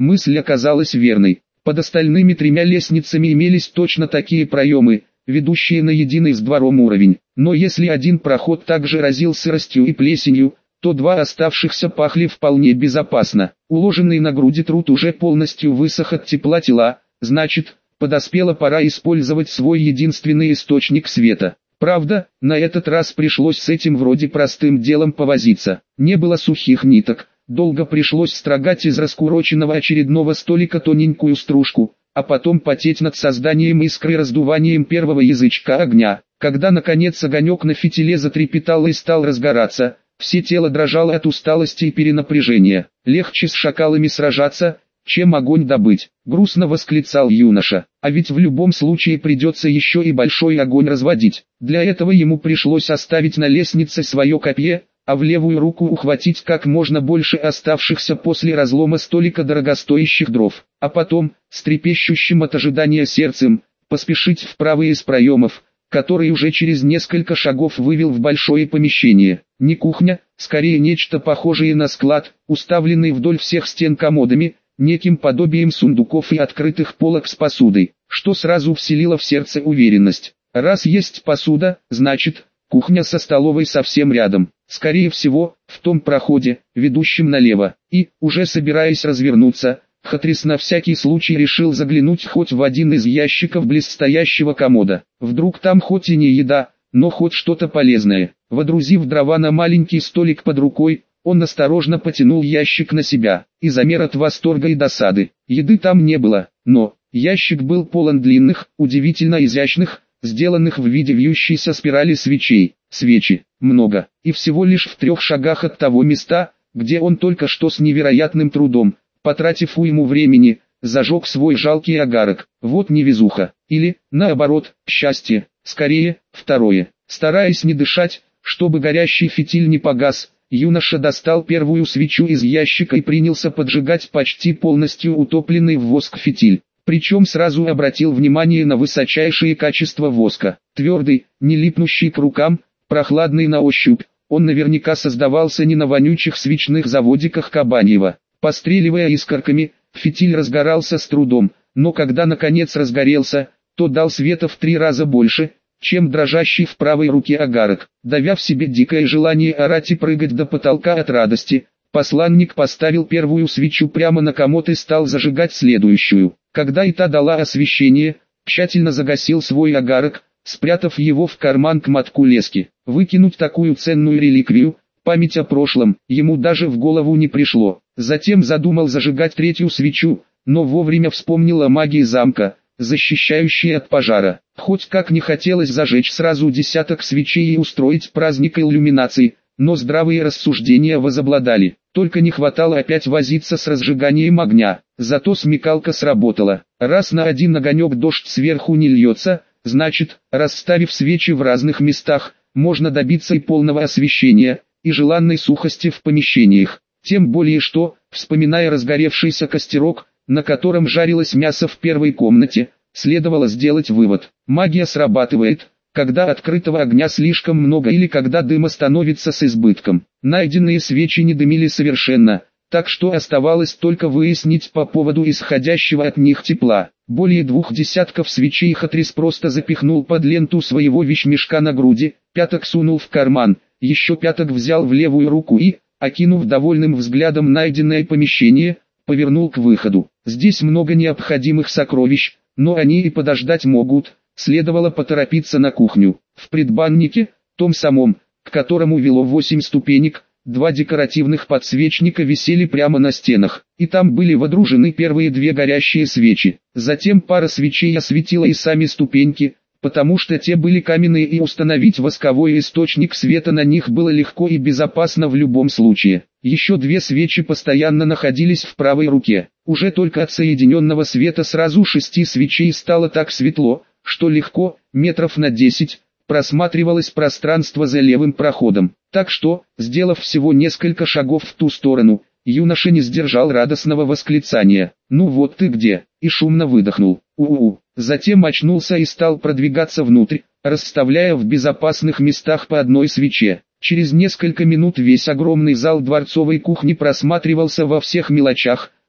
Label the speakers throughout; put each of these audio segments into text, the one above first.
Speaker 1: Мысль оказалась верной. Под остальными тремя лестницами имелись точно такие проемы, ведущие на единый с двором уровень. Но если один проход также разил сыростью и плесенью, то два оставшихся пахли вполне безопасно. Уложенный на груди труд уже полностью высох от тепла тела, значит, подоспела пора использовать свой единственный источник света. Правда, на этот раз пришлось с этим вроде простым делом повозиться. Не было сухих ниток, долго пришлось строгать из раскуроченного очередного столика тоненькую стружку, а потом потеть над созданием искры и раздуванием первого язычка огня. Когда наконец огонек на фитиле затрепетал и стал разгораться, все тело дрожало от усталости и перенапряжения. Легче с шакалами сражаться, чем огонь добыть, грустно восклицал юноша. А ведь в любом случае придется еще и большой огонь разводить. Для этого ему пришлось оставить на лестнице свое копье, а в левую руку ухватить как можно больше оставшихся после разлома столика дорогостоящих дров. А потом, с трепещущим от ожидания сердцем, поспешить в правый из проемов, который уже через несколько шагов вывел в большое помещение. Не кухня, скорее нечто похожее на склад, уставленный вдоль всех стен комодами, неким подобием сундуков и открытых полок с посудой, что сразу вселило в сердце уверенность. Раз есть посуда, значит, кухня со столовой совсем рядом, скорее всего, в том проходе, ведущем налево. И, уже собираясь развернуться, Хатрис на всякий случай решил заглянуть хоть в один из ящиков близстоящего комода. Вдруг там хоть и не еда, но хоть что-то полезное. Водрузив дрова на маленький столик под рукой, он осторожно потянул ящик на себя, и замер от восторга и досады. Еды там не было, но ящик был полон длинных, удивительно изящных, сделанных в виде вьющейся спирали свечей. Свечи, много, и всего лишь в 3 шагах от того места, где он только что с невероятным трудом, потратив уйму времени, зажег свой жалкий огарок. Вот невезуха, или, наоборот, счастье, скорее, второе. Стараясь не дышать, чтобы горящий фитиль не погас, юноша достал первую свечу из ящика и принялся поджигать почти полностью утопленный в воск фитиль. Причем сразу обратил внимание на высочайшие качества воска. Твердый, не липнущий к рукам, прохладный на ощупь, он наверняка создавался не на вонючих свечных заводиках Кабаньева. Постреливая искорками, фитиль разгорался с трудом, но когда наконец разгорелся, то дал света в 3 раза больше, чем дрожащий в правой руке огарок. Давя в себе дикое желание орать и прыгать до потолка от радости, посланник поставил первую свечу прямо на комод и стал зажигать следующую. Когда и та дала освещение, тщательно загасил свой огарок, спрятав его в карман к мотку лески. Выкинуть такую ценную реликвию, память о прошлом, ему даже в голову не пришло. Затем задумал зажигать 3-ю свечу, но вовремя вспомнил о магии замка, защищающей от пожара. Хоть как не хотелось зажечь сразу десяток свечей и устроить праздник иллюминации, но здравые рассуждения возобладали. Только не хватало опять возиться с разжиганием огня. Зато смекалка сработала. Раз на один огонек дождь сверху не льется, значит, расставив свечи в разных местах, можно добиться и полного освещения, и желанной сухости в помещениях. Тем более что, вспоминая разгоревшийся костерок, на котором жарилось мясо в первой комнате, следовало сделать вывод. Магия срабатывает, когда открытого огня слишком много или когда дыма становится с избытком. Найденные свечи не дымили совершенно, так что оставалось только выяснить по поводу исходящего от них тепла. Более 2 десятков свечей Хатрис просто запихнул под ленту своего вещмешка на груди, пяток сунул в карман, еще пяток взял в левую руку и, окинув довольным взглядом найденное помещение, повернул к выходу. Здесь много необходимых сокровищ, но они и подождать могут, следовало поторопиться на кухню. В предбаннике, том самом, к которому вело 8 ступенек, 2 декоративных подсвечника висели прямо на стенах, и там были водружены первые 2 горящие свечи. Затем пара свечей осветила и сами ступеньки, потому что те были каменные и установить восковой источник света на них было легко и безопасно в любом случае. Еще 2 свечи постоянно находились в правой руке. Уже только от соединенного света сразу 6 свечей стало так светло, что легко, метров на 10, просматривалось пространство за левым проходом. Так что, сделав всего несколько шагов в ту сторону, юноша не сдержал радостного восклицания. «Ну вот ты где!» и шумно выдохнул. «У-у-у!» Затем очнулся и стал продвигаться внутрь, расставляя в безопасных местах по одной свече. Через несколько минут весь огромный зал дворцовой кухни просматривался во всех мелочах,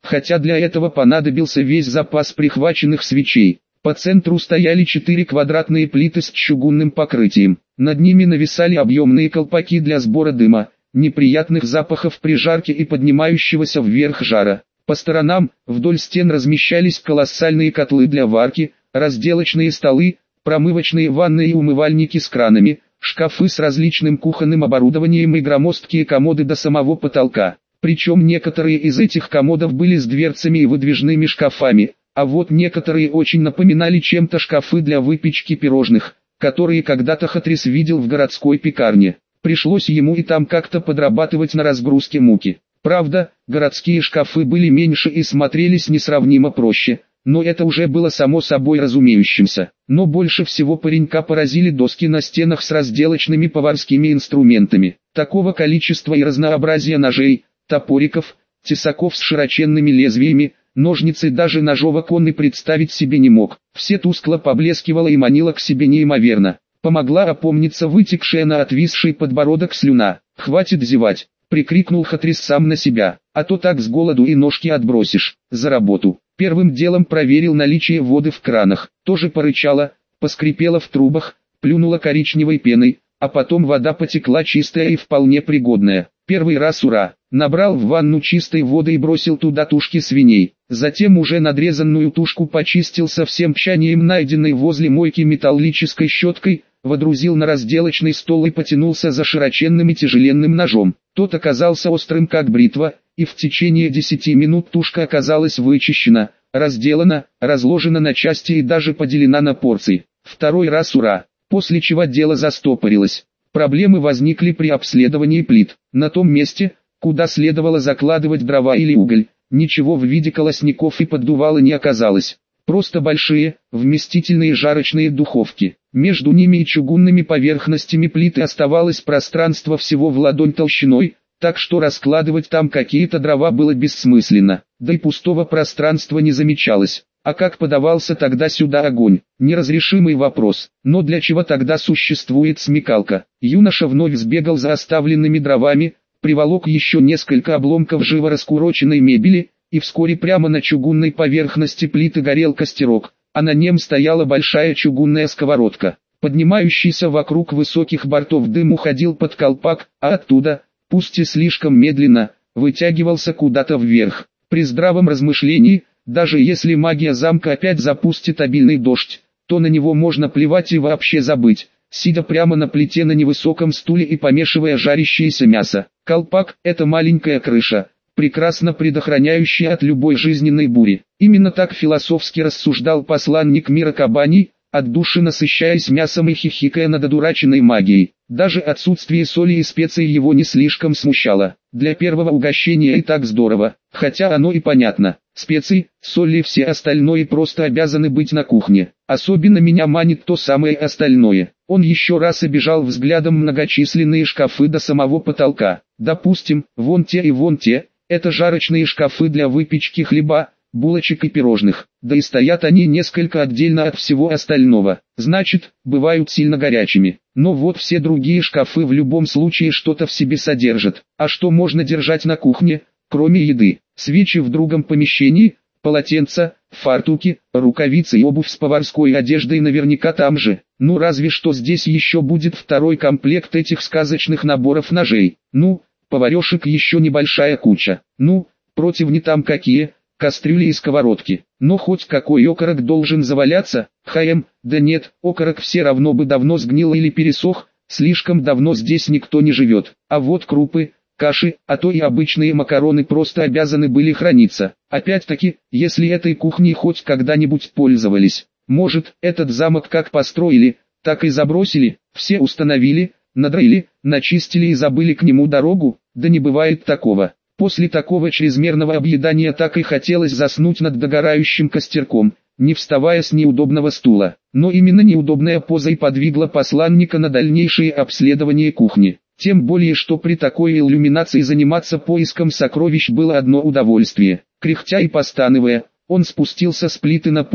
Speaker 1: хотя для этого понадобился весь запас прихваченных свечей. По центру стояли 4 квадратные плиты с чугунным покрытием. Над ними нависали объемные колпаки для сбора дыма, неприятных запахов при жарке и поднимающегося вверх жара. По сторонам, вдоль стен размещались колоссальные котлы для варки, разделочные столы, промывочные ванны и умывальники с кранами, шкафы с различным кухонным оборудованием и громоздкие комоды до самого потолка. Причем некоторые из этих комодов были с дверцами и выдвижными шкафами, а вот некоторые очень напоминали чем-то шкафы для выпечки пирожных, которые когда-то Хатрис видел в городской пекарне. Пришлось ему и там как-то подрабатывать на разгрузке муки. Правда, городские шкафы были меньше и смотрелись несравнимо проще, но это уже было само собой разумеющимся. Но больше всего паренька поразили доски на стенах с разделочными поварскими инструментами. Такого количества и разнообразия ножей, топориков, тесаков с широченными лезвиями, ножницы даже ножовок он и представить себе не мог. Все тускло поблескивало и манило к себе неимоверно. Помогла опомниться вытекшая на отвисший подбородок слюна. «Хватит зевать!» — прикрикнул Хатрис сам на себя, «а то так с голоду и ножки отбросишь. За работу!» Первым делом проверил наличие воды в кранах. Тоже порычала, поскрипела в трубах, плюнула коричневой пеной, а потом вода потекла чистая и вполне пригодная. Первый раз ура! Набрал в ванну чистой воды и бросил туда тушки свиней. Затем уже надрезанную тушку почистил со всем тщанием найденной возле мойки металлической щеткой, водрузил на разделочный стол и потянулся за широченным и тяжеленным ножом. Тот оказался острым как бритва, и в течение 10 минут тушка оказалась вычищена, разделана, разложена на части и даже поделена на порции. Второй раз ура! После чего дело застопорилось. Проблемы возникли при обследовании плит. На том месте, куда следовало закладывать дрова или уголь, ничего в виде колосников и поддувала не оказалось. Просто большие, вместительные жарочные духовки. Между ними и чугунными поверхностями плиты оставалось пространство всего в ладонь толщиной, так что раскладывать там какие-то дрова было бессмысленно, да и пустого пространства не замечалось. А как подавался тогда сюда огонь? Неразрешимый вопрос. Но для чего тогда существует смекалка? Юноша вновь сбегал за оставленными дровами, приволок еще несколько обломков живо раскуроченной мебели, и вскоре прямо на чугунной поверхности плиты горел костерок, а на нем стояла большая чугунная сковородка. Поднимающийся вокруг высоких бортов дым уходил под колпак, а оттуда, пусть и слишком медленно, вытягивался куда-то вверх. При здравом размышлении, даже если магия замка опять запустит обильный дождь, то на него можно плевать и вообще забыть, сидя прямо на плите на невысоком стуле и помешивая жарящееся мясо. Колпак – это маленькая крыша, прекрасно предохраняющая от любой жизненной бури. Именно так философски рассуждал посланник мира Кабаний, от души насыщаясь мясом и хихикая над одураченной магией. Даже отсутствие соли и специй его не слишком смущало. Для первого угощения и так здорово, хотя оно и понятно. Специи, соль и все остальное просто обязаны быть на кухне. Особенно меня манит то самое остальное. Он еще раз обежал взглядом многочисленные шкафы до самого потолка. Допустим, вон те и вон те, это жарочные шкафы для выпечки хлеба, булочек и пирожных. Да и стоят они несколько отдельно от всего остального. Значит, бывают сильно горячими. Но вот все другие шкафы в любом случае что-то в себе содержат. А что можно держать на кухне, кроме еды? Свечи в другом помещении, полотенца, фартуки, рукавицы и обувь с поварской одеждой наверняка там же. Ну разве что здесь еще будет второй комплект этих сказочных наборов ножей. Ну, поварешек еще небольшая куча. Ну, противни там какие, кастрюли и сковородки. Но хоть какой окорок должен заваляться? Да нет, окорок все равно бы давно сгнил или пересох, слишком давно здесь никто не живет. А вот крупы, каши, а то и обычные макароны просто обязаны были храниться. Опять-таки, если этой кухней хоть когда-нибудь пользовались. Может, этот замок как построили, так и забросили, все установили, надроили, начистили и забыли к нему дорогу? Да не бывает такого. После такого чрезмерного объедания так и хотелось заснуть над догорающим костерком, не вставая с неудобного стула. Но именно неудобная поза и подвигла посланника на дальнейшее обследование кухни. Тем более, что при такой иллюминации заниматься поиском сокровищ было одно удовольствие. Кряхтя и постановая, он спустился с плиты на пол,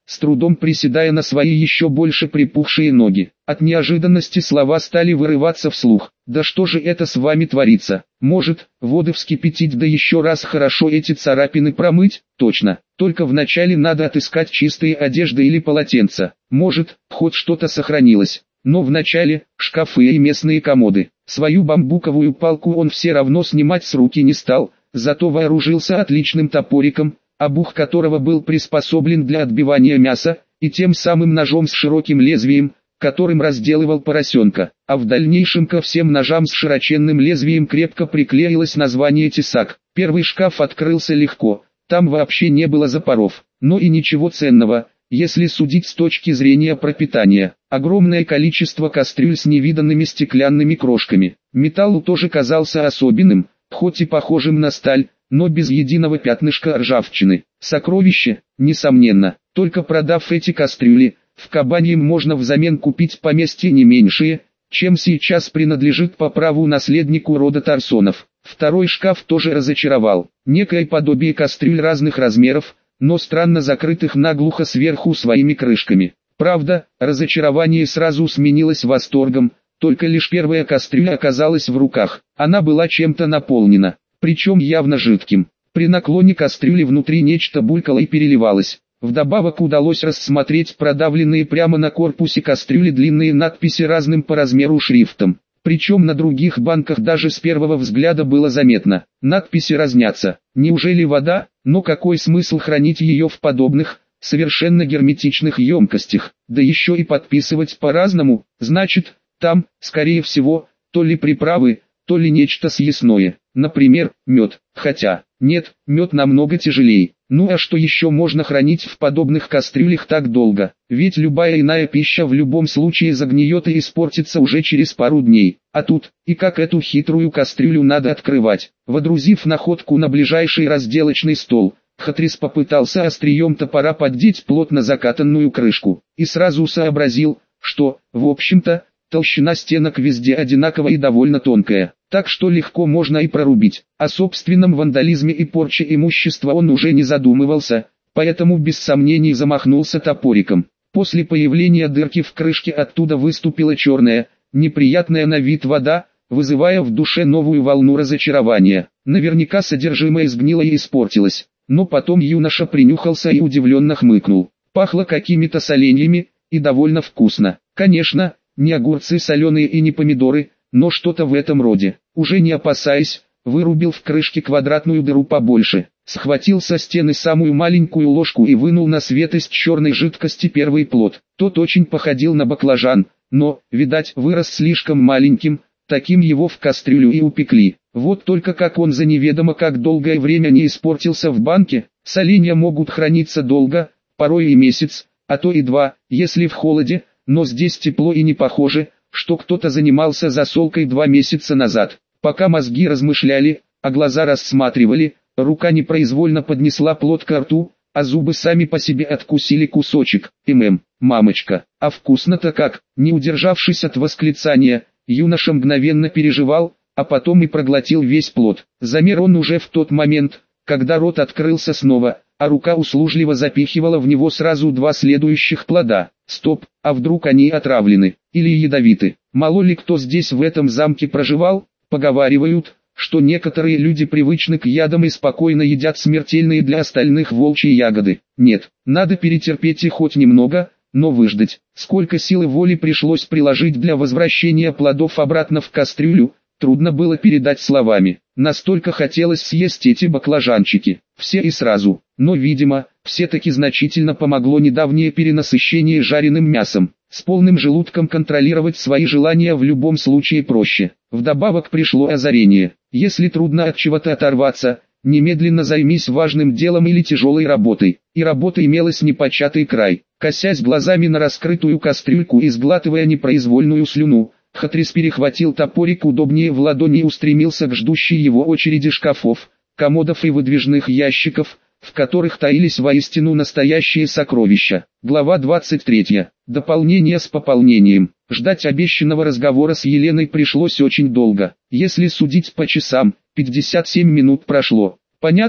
Speaker 1: с трудом приседая на свои еще больше припухшие ноги. От неожиданности слова стали вырываться вслух. «Да что же это с вами творится? Может, воды вскипятить, да еще раз хорошо эти царапины промыть?» «Точно, только вначале надо отыскать чистые одежды или полотенца. Может, хоть что-то сохранилось. Но вначале шкафы и местные комоды». Свою бамбуковую палку он все равно снимать с руки не стал, зато вооружился отличным топориком, обух которого был приспособлен для отбивания мяса, и тем самым ножом с широким лезвием, которым разделывал поросенка. А в дальнейшем ко всем ножам с широченным лезвием крепко приклеилось название «Тесак». Первый шкаф открылся легко, там вообще не было запоров, но и ничего ценного, если судить с точки зрения пропитания. Огромное количество кастрюль с невиданными стеклянными крошками. Металл тоже казался особенным, хоть и похожим на сталь, но без единого пятнышка ржавчины. Сокровище, несомненно. Только продав эти кастрюли, в Кабаньем можно взамен купить поместье не меньшее, чем сейчас принадлежит по праву наследнику рода Тарсонов. Второй шкаф тоже разочаровал. Некое подобие кастрюль разных размеров, но странно закрытых наглухо сверху своими крышками. Правда, разочарование сразу сменилось восторгом, только лишь первая кастрюля оказалась в руках. Она была чем-то наполнена, причем явно жидким. При наклоне кастрюли внутри нечто булькало и переливалось. Вдобавок удалось рассмотреть продавленные прямо на корпусе кастрюли длинные надписи разным по размеру шрифтом. Причем на других банках даже с первого взгляда было заметно. Надписи разнятся. Неужели вода? Но какой смысл хранить ее в подобных, совершенно герметичных емкостях? Да еще и подписывать по-разному. Значит, там, скорее всего, то ли приправы, то ли нечто съестное. Например, мед. Хотя, нет, мед намного тяжелее. Ну а что еще можно хранить в подобных кастрюлях так долго? Ведь любая иная пища в любом случае загниет и испортится уже через пару дней. А тут, и как эту хитрую кастрюлю надо открывать? Водрузив находку на ближайший разделочный стол, Хатрис попытался острием топора поддеть плотно закатанную крышку. И сразу сообразил, что, в общем-то, толщина стенок везде одинакова и довольно тонкая, так что легко можно и прорубить. О собственном вандализме и порче имущества он уже не задумывался, поэтому без сомнений замахнулся топориком. После появления дырки в крышке оттуда выступила черная, неприятная на вид вода, вызывая в душе новую волну разочарования. Наверняка содержимое сгнило и испортилось, но потом юноша принюхался и удивленно хмыкнул. Пахло какими-то соленьями, и довольно вкусно. Конечно, не огурцы соленые и не помидоры, но что-то в этом роде. Уже не опасаясь, вырубил в крышке квадратную дыру побольше, схватил со стены самую маленькую ложку и вынул на свет из черной жидкости первый плод. Тот очень походил на баклажан, но, видать, вырос слишком маленьким, таким его в кастрюлю и упекли. Вот только как он за неведомо как долгое время не испортился в банке. Соленья могут храниться долго, порой и месяц, а то и два, если в холоде. Но здесь тепло и не похоже, что кто-то занимался засолкой 2 месяца назад. Пока мозги размышляли, а глаза рассматривали, рука непроизвольно поднесла плод ко рту, а зубы сами по себе откусили кусочек. Мамочка, а вкусно-то как! Не удержавшись от восклицания, юноша мгновенно переживал, а потом и проглотил весь плод. Замер он уже в тот момент, когда рот открылся снова, а рука услужливо запихивала в него сразу 2 следующих плода. Стоп, а вдруг они отравлены, или ядовиты? Мало ли кто здесь в этом замке проживал? Поговаривают, что некоторые люди привычны к ядам и спокойно едят смертельные для остальных волчьи ягоды. Нет, надо перетерпеть и хоть немного, но выждать. Сколько силы воли пришлось приложить для возвращения плодов обратно в кастрюлю, трудно было передать словами. Настолько хотелось съесть эти баклажанчики, все и сразу. Но, видимо, все-таки значительно помогло недавнее перенасыщение жареным мясом. С полным желудком контролировать свои желания в любом случае проще. Вдобавок пришло озарение. Если трудно от чего-то оторваться, немедленно займись важным делом или тяжелой работой. И работа имелась непочатый край. Косясь глазами на раскрытую кастрюльку и сглатывая непроизвольную слюну, Хатрис перехватил топорик удобнее в ладони и устремился к ждущей его очереди шкафов, комодов и выдвижных ящиков, в которых таились воистину настоящие сокровища. Глава 23. Дополнение с пополнением. Ждать обещанного разговора с Еленой пришлось очень долго. Если судить по часам, 57 минут прошло. Понятно,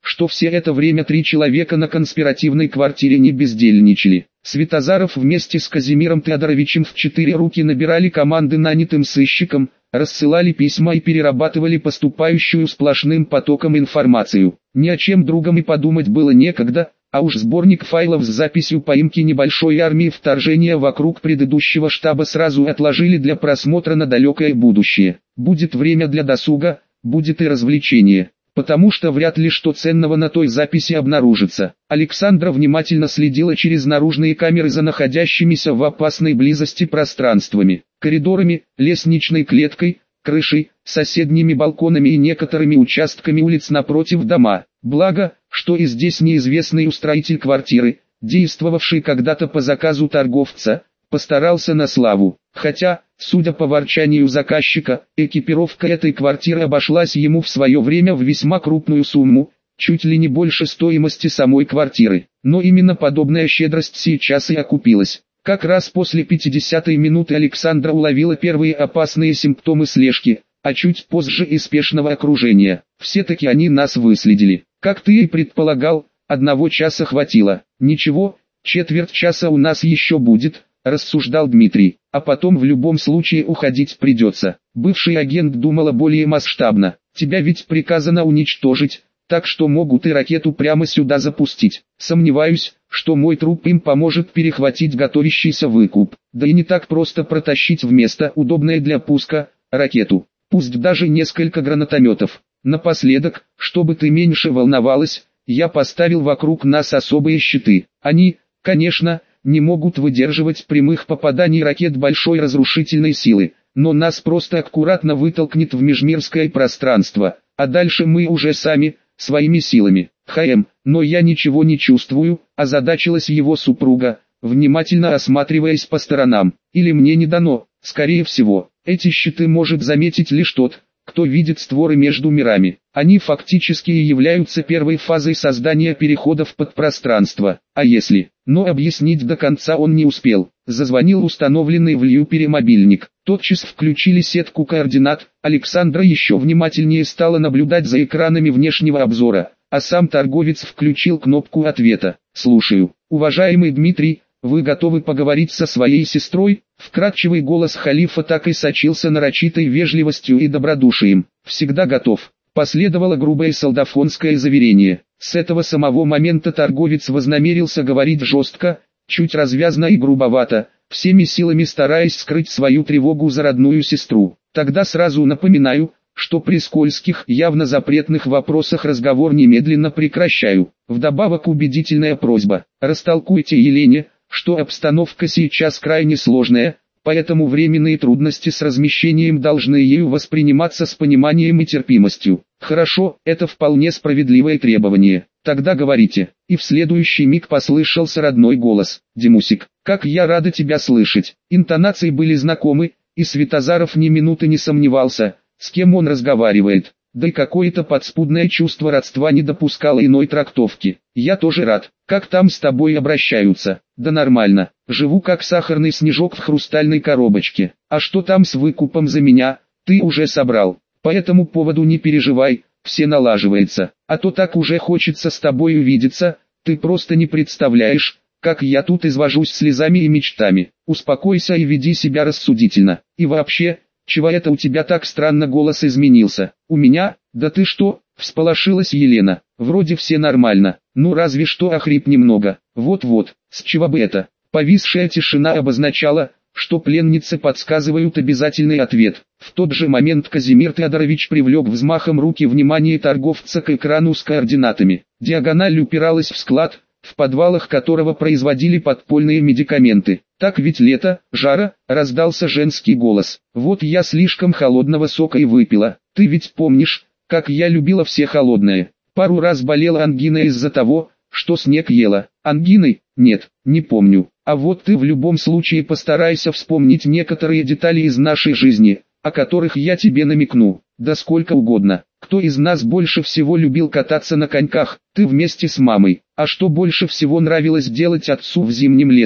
Speaker 1: что все это время 3 человека на конспиративной квартире не бездельничали. Святозаров вместе с Казимиром Теодоровичем в 4 руки набирали команды нанятым сыщикам, рассылали письма и перерабатывали поступающую сплошным потоком информацию. Ни о чем другом и подумать было некогда, а уж сборник файлов с записью поимки небольшой армии вторжения вокруг предыдущего штаба сразу отложили для просмотра на далекое будущее. Будет время для досуга, будет и развлечение. Потому что вряд ли что ценного на той записи обнаружится. Александра внимательно следила через наружные камеры за находящимися в опасной близости пространствами, коридорами, лестничной клеткой, крышей, соседними балконами и некоторыми участками улиц напротив дома. Благо, что и здесь неизвестный устроитель квартиры, действовавший когда-то по заказу торговца, постарался на славу. Хотя, судя по ворчанию заказчика, экипировка этой квартиры обошлась ему в свое время в весьма крупную сумму, чуть ли не больше стоимости самой квартиры. Но именно подобная щедрость сейчас и окупилась. Как раз после 50-й минуты Александра уловила первые опасные симптомы слежки, а чуть позже и спешного окружения. Все-таки они нас выследили. Как ты и предполагал, 1 часа хватило. Ничего, четверть часа у нас еще будет, рассуждал Дмитрий, а потом в любом случае уходить придется. Бывший агент думала более масштабно. Тебя ведь приказано уничтожить, так что могут и ракету прямо сюда запустить. Сомневаюсь, что мой труп им поможет перехватить готовящийся выкуп. Да и не так просто протащить в место, удобное для пуска, ракету. Пусть даже несколько гранатометов. Напоследок, чтобы ты меньше волновалась, я поставил вокруг нас особые щиты. Они, конечно, не могут выдерживать прямых попаданий ракет большой разрушительной силы, но нас просто аккуратно вытолкнет в межмирское пространство, а дальше мы уже сами, своими силами. Но я ничего не чувствую, озадачилась его супруга, внимательно осматриваясь по сторонам. Или мне не дано, скорее всего, эти щиты может заметить лишь тот, кто видит створы между мирами. Они фактически и являются первой фазой создания переходов под пространство. А если? Но объяснить до конца он не успел. Зазвонил установленный в Льюпере мобильник. Тотчас включили сетку координат. Александра еще внимательнее стала наблюдать за экранами внешнего обзора, а сам торговец включил кнопку ответа. «Слушаю. Уважаемый Дмитрий, вы готовы поговорить со своей сестрой?» Вкрадчивый голос халифа так и сочился нарочитой вежливостью и добродушием. «Всегда готов», — последовало грубое солдафонское заверение. С этого самого момента торговец вознамерился говорить жестко, чуть развязно и грубовато, всеми силами стараясь скрыть свою тревогу за родную сестру. «Тогда сразу напоминаю, что при скользких, явно запретных вопросах разговор немедленно прекращаю. Вдобавок убедительная просьба: растолкуйте Елене, что обстановка сейчас крайне сложная, поэтому временные трудности с размещением должны ею восприниматься с пониманием и терпимостью». «Хорошо, это вполне справедливое требование. Тогда говорите». И в следующий миг послышался родной голос: «Димусик, как я рада тебя слышать». Интонации были знакомы, и Святозаров ни минуты не сомневался, с кем он разговаривает. Да и какое-то подспудное чувство родства не допускало иной трактовки. «Я тоже рад. Как там с тобой обращаются?» «Да нормально. Живу как сахарный снежок в хрустальной коробочке. А что там с выкупом за меня? Ты уже собрал. По этому поводу не переживай, все налаживается. А то так уже хочется с тобой увидеться, ты просто не представляешь, как я тут извожусь слезами и мечтами. Успокойся и веди себя рассудительно. И вообще, чего это у тебя так странно голос изменился?» «У меня? Да ты что?» — всполошилась Елена. «Вроде все нормально, ну разве что охрип немного». «Вот-вот, с чего бы это?» Повисшая тишина обозначала, что пленницы подсказывают обязательный ответ. В тот же момент Казимир Теодорович привлек взмахом руки внимание торговца к экрану с координатами. Диагональ упиралась в склад, в подвалах которого производили подпольные медикаменты. «Так ведь лето, жара», — раздался женский голос. «Вот я слишком холодного сока и выпила. Ты ведь помнишь, как я любила все холодное. Пару раз болела ангиной из-за того, что снег ела». «Ангиной? Нет, не помню. А вот ты в любом случае постарайся вспомнить некоторые детали из нашей жизни, о которых я тебе намекну. Да сколько угодно. Кто из нас больше всего любил кататься на коньках? Ты вместе с мамой. А что больше всего нравилось делать отцу в зимнем лесу?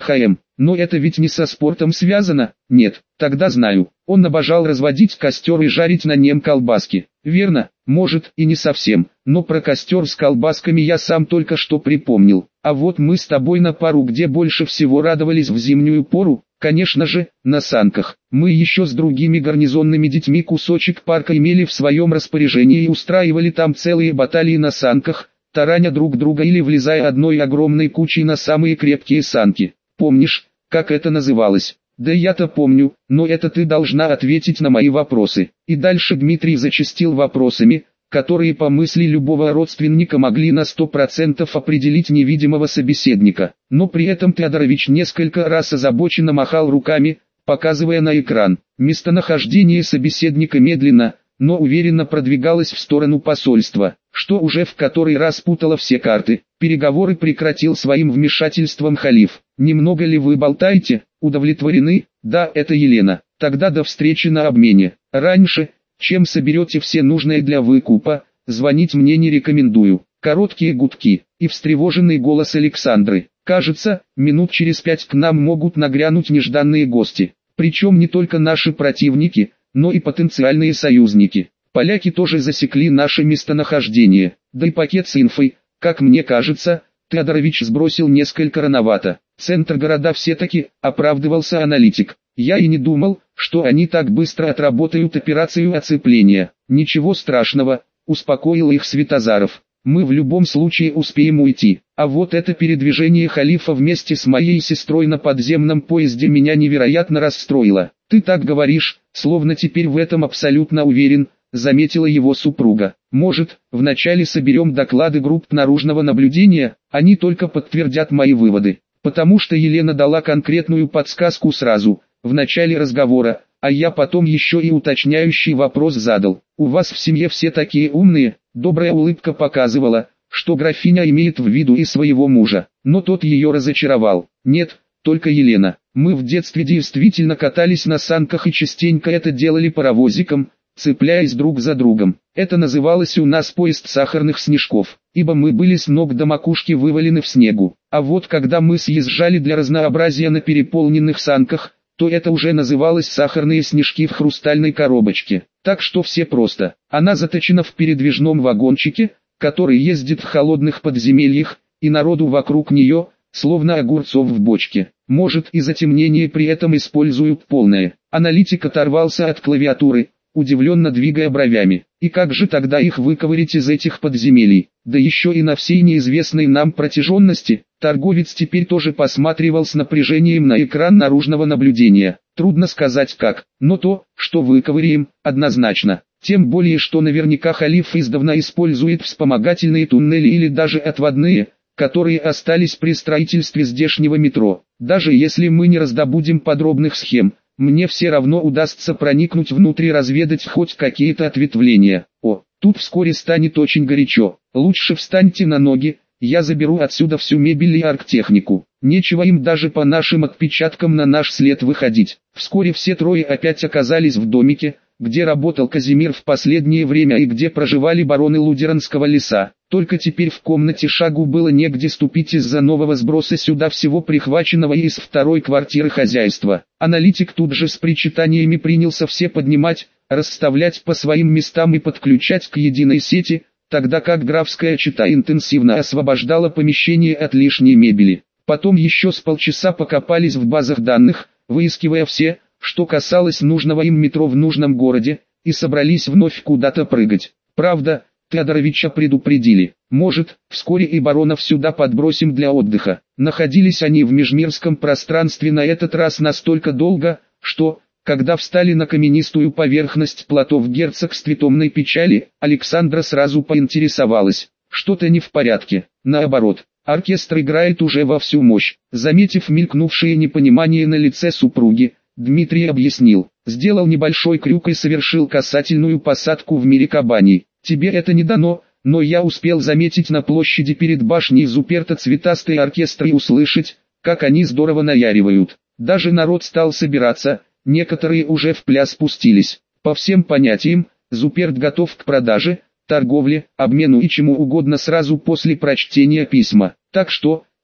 Speaker 1: Но это ведь не со спортом связано? Нет, тогда знаю. Он обожал разводить костер и жарить на нем колбаски. Верно, может и не совсем, но про костер с колбасками я сам только что припомнил. А вот мы с тобой на пару где больше всего радовались в зимнюю пору? Конечно же, на санках. Мы еще с другими гарнизонными детьми кусочек парка имели в своем распоряжении и устраивали там целые баталии на санках, тараня друг друга или влезая одной огромной кучей на самые крепкие санки. Помнишь, как это называлось? Да я-то помню, но это ты должна ответить на мои вопросы. И дальше Дмитрий зачастил вопросами, которые по мысли любого родственника могли на 100% определить невидимого собеседника. Но при этом Теодорович несколько раз озабоченно махал руками, показывая на экран. Местонахождение собеседника медленно, но уверенно продвигалось в сторону посольства, что уже в который раз путало все карты. Переговоры прекратил своим вмешательством халиф. «Немного ли вы болтаете? Удовлетворены?» «Да, это Елена. Тогда до встречи на обмене. Раньше, чем соберете все нужное для выкупа, звонить мне не рекомендую». Короткие гудки и встревоженный голос Александры. «Кажется, минут через 5 к нам могут нагрянуть нежданные гости. Причем не только наши противники, но и потенциальные союзники. Поляки тоже засекли наше местонахождение. Да и пакет с инфой, как мне кажется, Теодорович сбросил несколько рановато. Центр города все-таки», оправдывался аналитик. «Я и не думал, что они так быстро отработают операцию оцепления». «Ничего страшного», успокоил их Святозаров. «Мы в любом случае успеем уйти. А вот это передвижение халифа вместе с моей сестрой на подземном поезде меня невероятно расстроило». «Ты так говоришь, словно теперь в этом абсолютно уверен», заметила его супруга. «Может, вначале соберем доклады групп наружного наблюдения, они только подтвердят мои выводы». Потому что Елена дала конкретную подсказку сразу, в начале разговора, а я потом еще и уточняющий вопрос задал. «У вас в семье все такие умные?» Добрая улыбка показывала, что графиня имеет в виду и своего мужа, но тот ее разочаровал. «Нет, только Елена. Мы в детстве действительно катались на санках и частенько это делали паровозиком, цепляясь друг за другом. Это называлось у нас поезд сахарных снежков, ибо мы были с ног до макушки вывалены в снегу. А вот когда мы съезжали для разнообразия на переполненных санках, то это уже называлось сахарные снежки в хрустальной коробочке. Так что все просто. Она заточена в передвижном вагончике, который ездит в холодных подземельях, и народу вокруг нее, словно огурцов в бочке. Может, и затемнение при этом используют полное». Аналитик оторвался от клавиатуры, удивленно двигая бровями. «И как же тогда их выковырять из этих подземелий? Да еще и на всей неизвестной нам протяженности?» Торговец теперь тоже посматривал с напряжением на экран наружного наблюдения. «Трудно сказать как, но то, что выковыряем, однозначно. Тем более, что наверняка халиф издавна использует вспомогательные туннели или даже отводные, которые остались при строительстве здешнего метро. Даже если мы не раздобудем подробных схем, мне все равно удастся проникнуть внутрь и разведать хоть какие-то ответвления. О, тут вскоре станет очень горячо. Лучше встаньте на ноги, я заберу отсюда всю мебель и арктехнику. Нечего им даже по нашим отпечаткам на наш след выходить». Вскоре все трое опять оказались в домике, где работал Казимир в последнее время и где проживали бароны Лудеранского леса. Только теперь в комнате шагу было негде ступить из-за нового сброса сюда всего прихваченного из второй квартиры хозяйства. Аналитик тут же с причитаниями принялся все поднимать, расставлять по своим местам и подключать к единой сети, тогда как графская чета интенсивно освобождала помещение от лишней мебели. Потом еще с полчаса покопались в базах данных, выискивая все, что касалось нужного им метро в нужном городе, и собрались вновь куда-то прыгать. Правда, Теодоровича предупредили: может, вскоре и баронов сюда подбросим для отдыха. Находились они в межмирском пространстве на этот раз настолько долго, что, когда встали на каменистую поверхность плато в герцогстве томной печали, Александра сразу поинтересовалась: что-то не в порядке? Наоборот, оркестр играет уже во всю мощь. Заметив мелькнувшее непонимание на лице супруги, Дмитрий объяснил: сделал небольшой крюк и совершил касательную посадку в мире кабаней. Тебе это не дано, но я успел заметить на площади перед башней Зуперта цветастый оркестр и услышать, как они здорово наяривают. Даже народ стал собираться, некоторые уже в пляс спустились. По всем понятиям, Зуперт готов к продаже, торговле, обмену и чему угодно сразу после прочтения письма. Так что,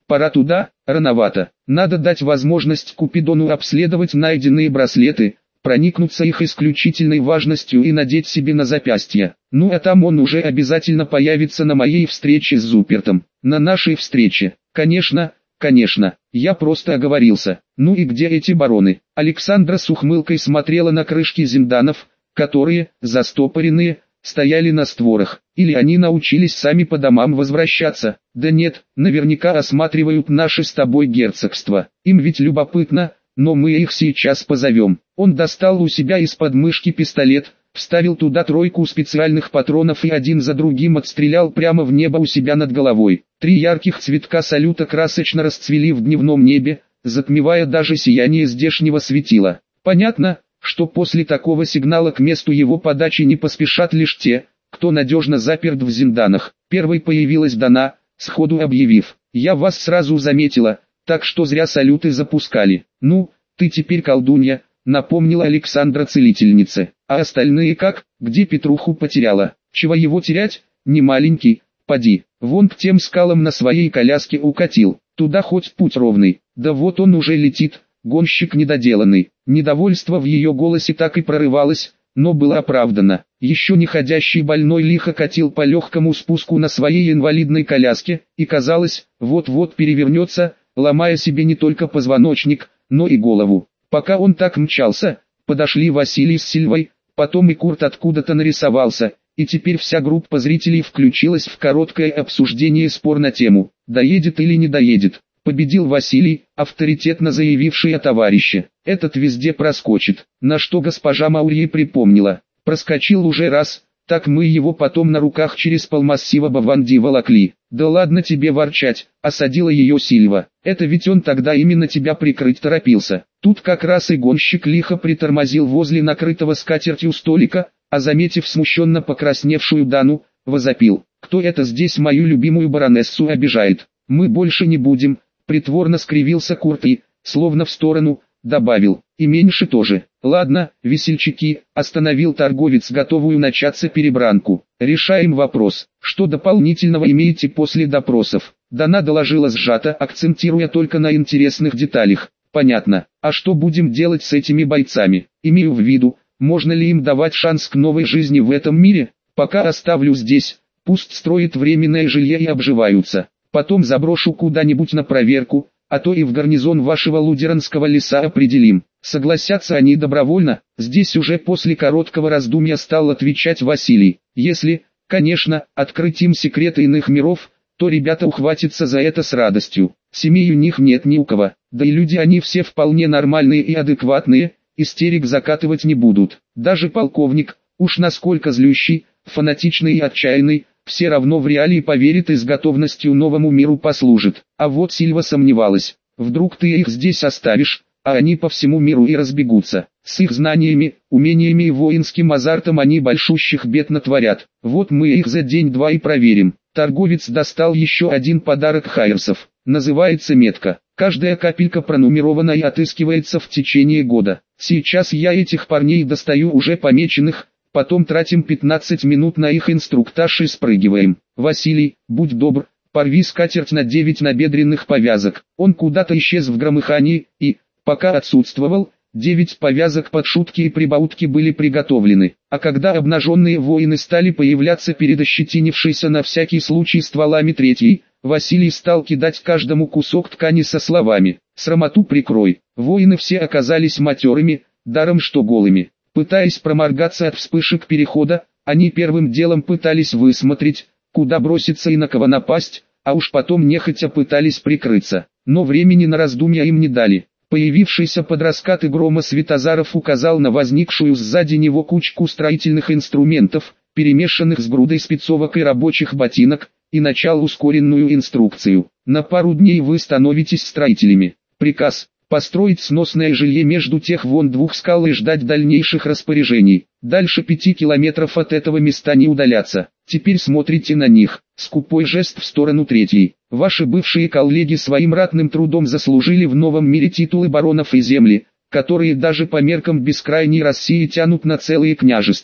Speaker 1: Пора туда, рановато. Надо дать возможность Купидону обследовать найденные браслеты, проникнуться их исключительной важностью и надеть себе на запястье. Ну а там он уже обязательно появится на моей встрече с Зупертом. На нашей встрече. Конечно, я просто оговорился. Ну и где эти бароны? Александра с ухмылкой смотрела на крышки зинданов, которые, застопоренные, стояли на створах. Или они научились сами по домам возвращаться? Да нет, наверняка осматривают наше с тобой герцогство. Им ведь любопытно, но мы их сейчас позовем. Он достал у себя из подмышки пистолет, вставил туда тройку специальных патронов и один за другим отстрелял прямо в небо у себя над головой. 3 ярких цветка салюта красочно расцвели в дневном небе, затмевая даже сияние здешнего светила. Понятно, что после такого сигнала к месту его подачи не поспешат лишь те, кто надежно заперт в зинданах. Первой появилась Дана, сходу объявив: «Я вас сразу заметила, так что зря салюты запускали». «Ну, ты теперь колдунья», — напомнила Александра целительнице. «А остальные как? Где Петруху потеряла? Чего его терять? Не маленький, поди. Вон к тем скалам на своей коляске укатил. Туда хоть путь ровный. Да вот он уже летит, гонщик недоделанный». Недовольство в ее голосе так и прорывалось, но было оправдано. Еще не ходящий больной лихо катил по легкому спуску на своей инвалидной коляске, и казалось, вот-вот перевернется, ломая себе не только позвоночник, но и голову. Пока он так мчался, подошли Василий с Сильвой, потом и Курт откуда-то нарисовался, и теперь вся группа зрителей включилась в короткое обсуждение спор на тему «доедет или не доедет». Победил Василий, авторитетно заявивший о товарище. Этот везде проскочит, на что госпожа Маурье припомнила. Проскочил уже раз, так мы его потом на руках через полмассива Баванди волокли. Да ладно тебе ворчать, осадила ее Сильва. Это ведь он тогда именно тебя прикрыть торопился. Тут как раз и гонщик лихо притормозил возле накрытого скатертью столика, а заметив смущенно покрасневшую Дану, возопил: «Кто это здесь мою любимую баронессу обижает? Мы больше не будем». Притворно скривился Курт и, словно в сторону, добавил: «И меньше тоже». «Ладно, весельчаки», — остановил торговец готовую начаться перебранку. «Решаем вопрос, что дополнительного имеете после допросов?» Дана доложила сжато, акцентируя только на интересных деталях. «Понятно. А что будем делать с этими бойцами? Имею в виду, можно ли им давать шанс к новой жизни в этом мире? Пока оставлю здесь, пусть строят временное жилье и обживаются. Потом заброшу куда-нибудь на проверку, а то и в гарнизон вашего лудеранского леса определим». Согласятся они добровольно. Здесь уже после короткого раздумья стал отвечать Василий. Если, конечно, открыть им секреты иных миров, то ребята ухватятся за это с радостью. Семей у них нет ни у кого, да и люди они все вполне нормальные и адекватные, истерик закатывать не будут. Даже полковник, уж насколько злющий, фанатичный и отчаянный, все равно в реалии поверит и с готовностью новому миру послужит. А вот Сильва сомневалась: вдруг ты их здесь оставишь, а они по всему миру и разбегутся. С их знаниями, умениями и воинским азартом они большущих бед натворят. Вот мы их за день-два и проверим. Торговец достал еще один подарок Хайерсов. Называется метка. Каждая капелька пронумерована и отыскивается в течение года. Сейчас я этих парней достаю уже помеченных, потом тратим 15 минут на их инструктаж и спрыгиваем. Василий, будь добр, порви скатерть на 9 набедренных повязок. Он куда-то исчез в громыхании, и, пока отсутствовал, 9 повязок под шутки и прибаутки были приготовлены. А когда обнаженные воины стали появляться перед ощетинившейся на всякий случай стволами третьей, Василий стал кидать каждому кусок ткани со словами: «Срамоту прикрой». Воины все оказались матерыми, даром что голыми. Пытаясь проморгаться от вспышек перехода, они первым делом пытались высмотреть, куда броситься и на кого напасть, а уж потом нехотя пытались прикрыться. Но времени на раздумья им не дали. Появившийся под раскаты грома Светозаров указал на возникшую сзади него кучку строительных инструментов, перемешанных с грудой спецовок и рабочих ботинок, и начал ускоренную инструкцию. На пару дней вы становитесь строителями. Приказ: построить сносное жилье между тех вон двух скал и ждать дальнейших распоряжений. Дальше 5 километров от этого места не удаляться. Теперь смотрите на них. Скупой жест в сторону третьей. Ваши бывшие коллеги своим ратным трудом заслужили в новом мире титулы баронов и земли, которые даже по меркам бескрайней России тянут на целые княжества.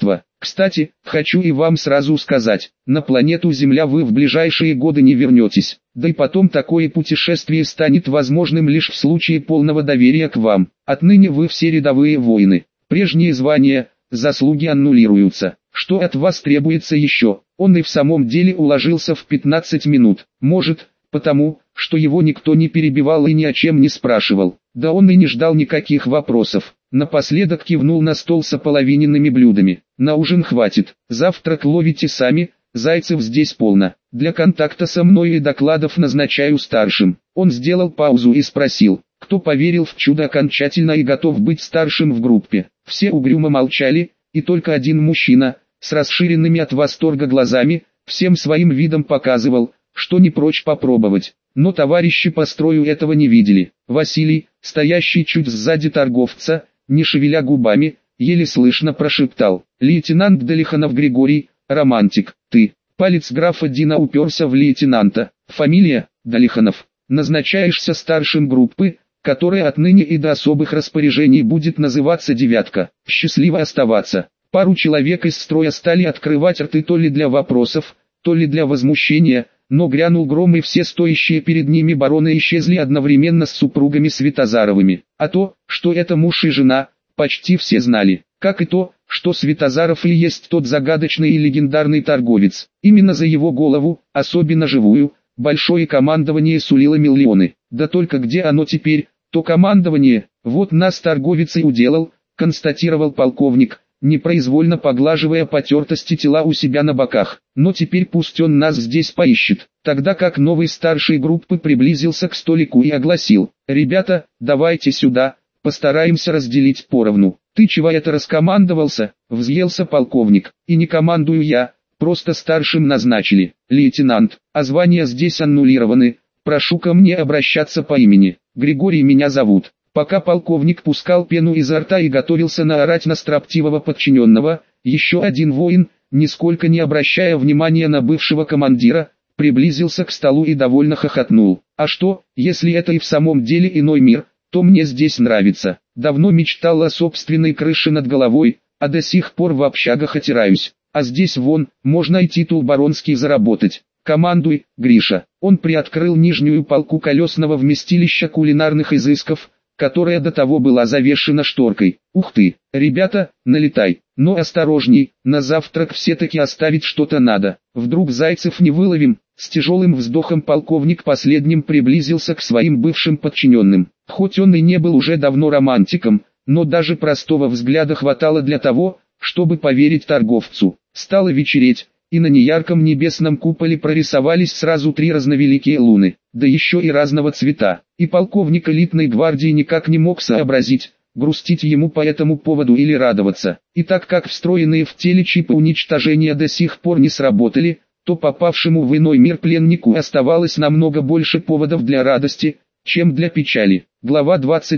Speaker 1: Кстати, хочу и вам сразу сказать, на планету Земля вы в ближайшие годы не вернетесь. Да и потом такое путешествие станет возможным лишь в случае полного доверия к вам. Отныне вы все рядовые воины. Прежние звания, заслуги аннулируются. Что от вас требуется еще? Он и в самом деле уложился в 15 минут. Может, потому, что его никто не перебивал и ни о чем не спрашивал. Да он и не ждал никаких вопросов. Напоследок кивнул на стол с ополовиненными блюдами. На ужин хватит. Завтрак ловите сами, зайцев здесь полно. Для контакта со мной и докладов назначаю старшим. Он сделал паузу и спросил, кто поверил в чудо окончательно и готов быть старшим в группе. Все угрюмо молчали, и только один мужчина, с расширенными от восторга глазами, всем своим видом показывал, что не прочь попробовать. Но товарищи по строю этого не видели. Василий, стоящий чуть сзади торговца, не шевеля губами, еле слышно прошептал: «Лейтенант Далиханов Григорий, романтик, ты». Палец графа Дина уперся в лейтенанта. «Фамилия, Далиханов. Назначаешься старшим группы, которая отныне и до особых распоряжений будет называться «девятка». Счастливо оставаться». Пару человек из строя стали открывать рты то ли для вопросов, то ли для возмущения, но грянул гром и все стоящие перед ними бароны исчезли одновременно с супругами Светозаровыми. А то, что это муж и жена, почти все знали, как и то, что Светозаров и есть тот загадочный и легендарный торговец. Именно за его голову, особенно живую, большое командование сулило миллионы. Да только где оно теперь, то командование? Вот нас торговец и уделал, констатировал полковник, непроизвольно поглаживая потертости тела у себя на боках. Но теперь пусть он нас здесь поищет. Тогда как новый старший группы приблизился к столику и огласил: «Ребята, давайте сюда, постараемся разделить поровну». «Ты чего это раскомандовался?» — взъелся полковник. «И не командую я, просто старшим назначили. Лейтенант, а звания здесь аннулированы, прошу ко мне обращаться по имени. Григорий меня зовут». Пока полковник пускал пену изо рта и готовился наорать на строптивого подчиненного, еще один воин, нисколько не обращая внимания на бывшего командира, приблизился к столу и довольно хохотнул. «А что, если это и в самом деле иной мир, то мне здесь нравится. Давно мечтал о собственной крыше над головой, а до сих пор в общагах отираюсь. А здесь вон, можно и титул баронский заработать. Командуй, Гриша». Он приоткрыл нижнюю полку колесного вместилища кулинарных изысков, которая до того была завешена шторкой. «Ух ты, ребята, налетай, но осторожней, на завтрак все-таки оставить что-то надо, вдруг зайцев не выловим». С тяжелым вздохом полковник последним приблизился к своим бывшим подчиненным. Хоть он и не был уже давно романтиком, но даже простого взгляда хватало для того, чтобы поверить торговцу. Стало вечереть, и на неярком небесном куполе прорисовались сразу 3 разновеликие луны, да еще и разного цвета. И полковник элитной гвардии никак не мог сообразить, грустить ему по этому поводу или радоваться. И так как встроенные в теле чипы уничтожения до сих пор не сработали, то попавшему в иной мир пленнику оставалось намного больше поводов для радости, чем для печали. Глава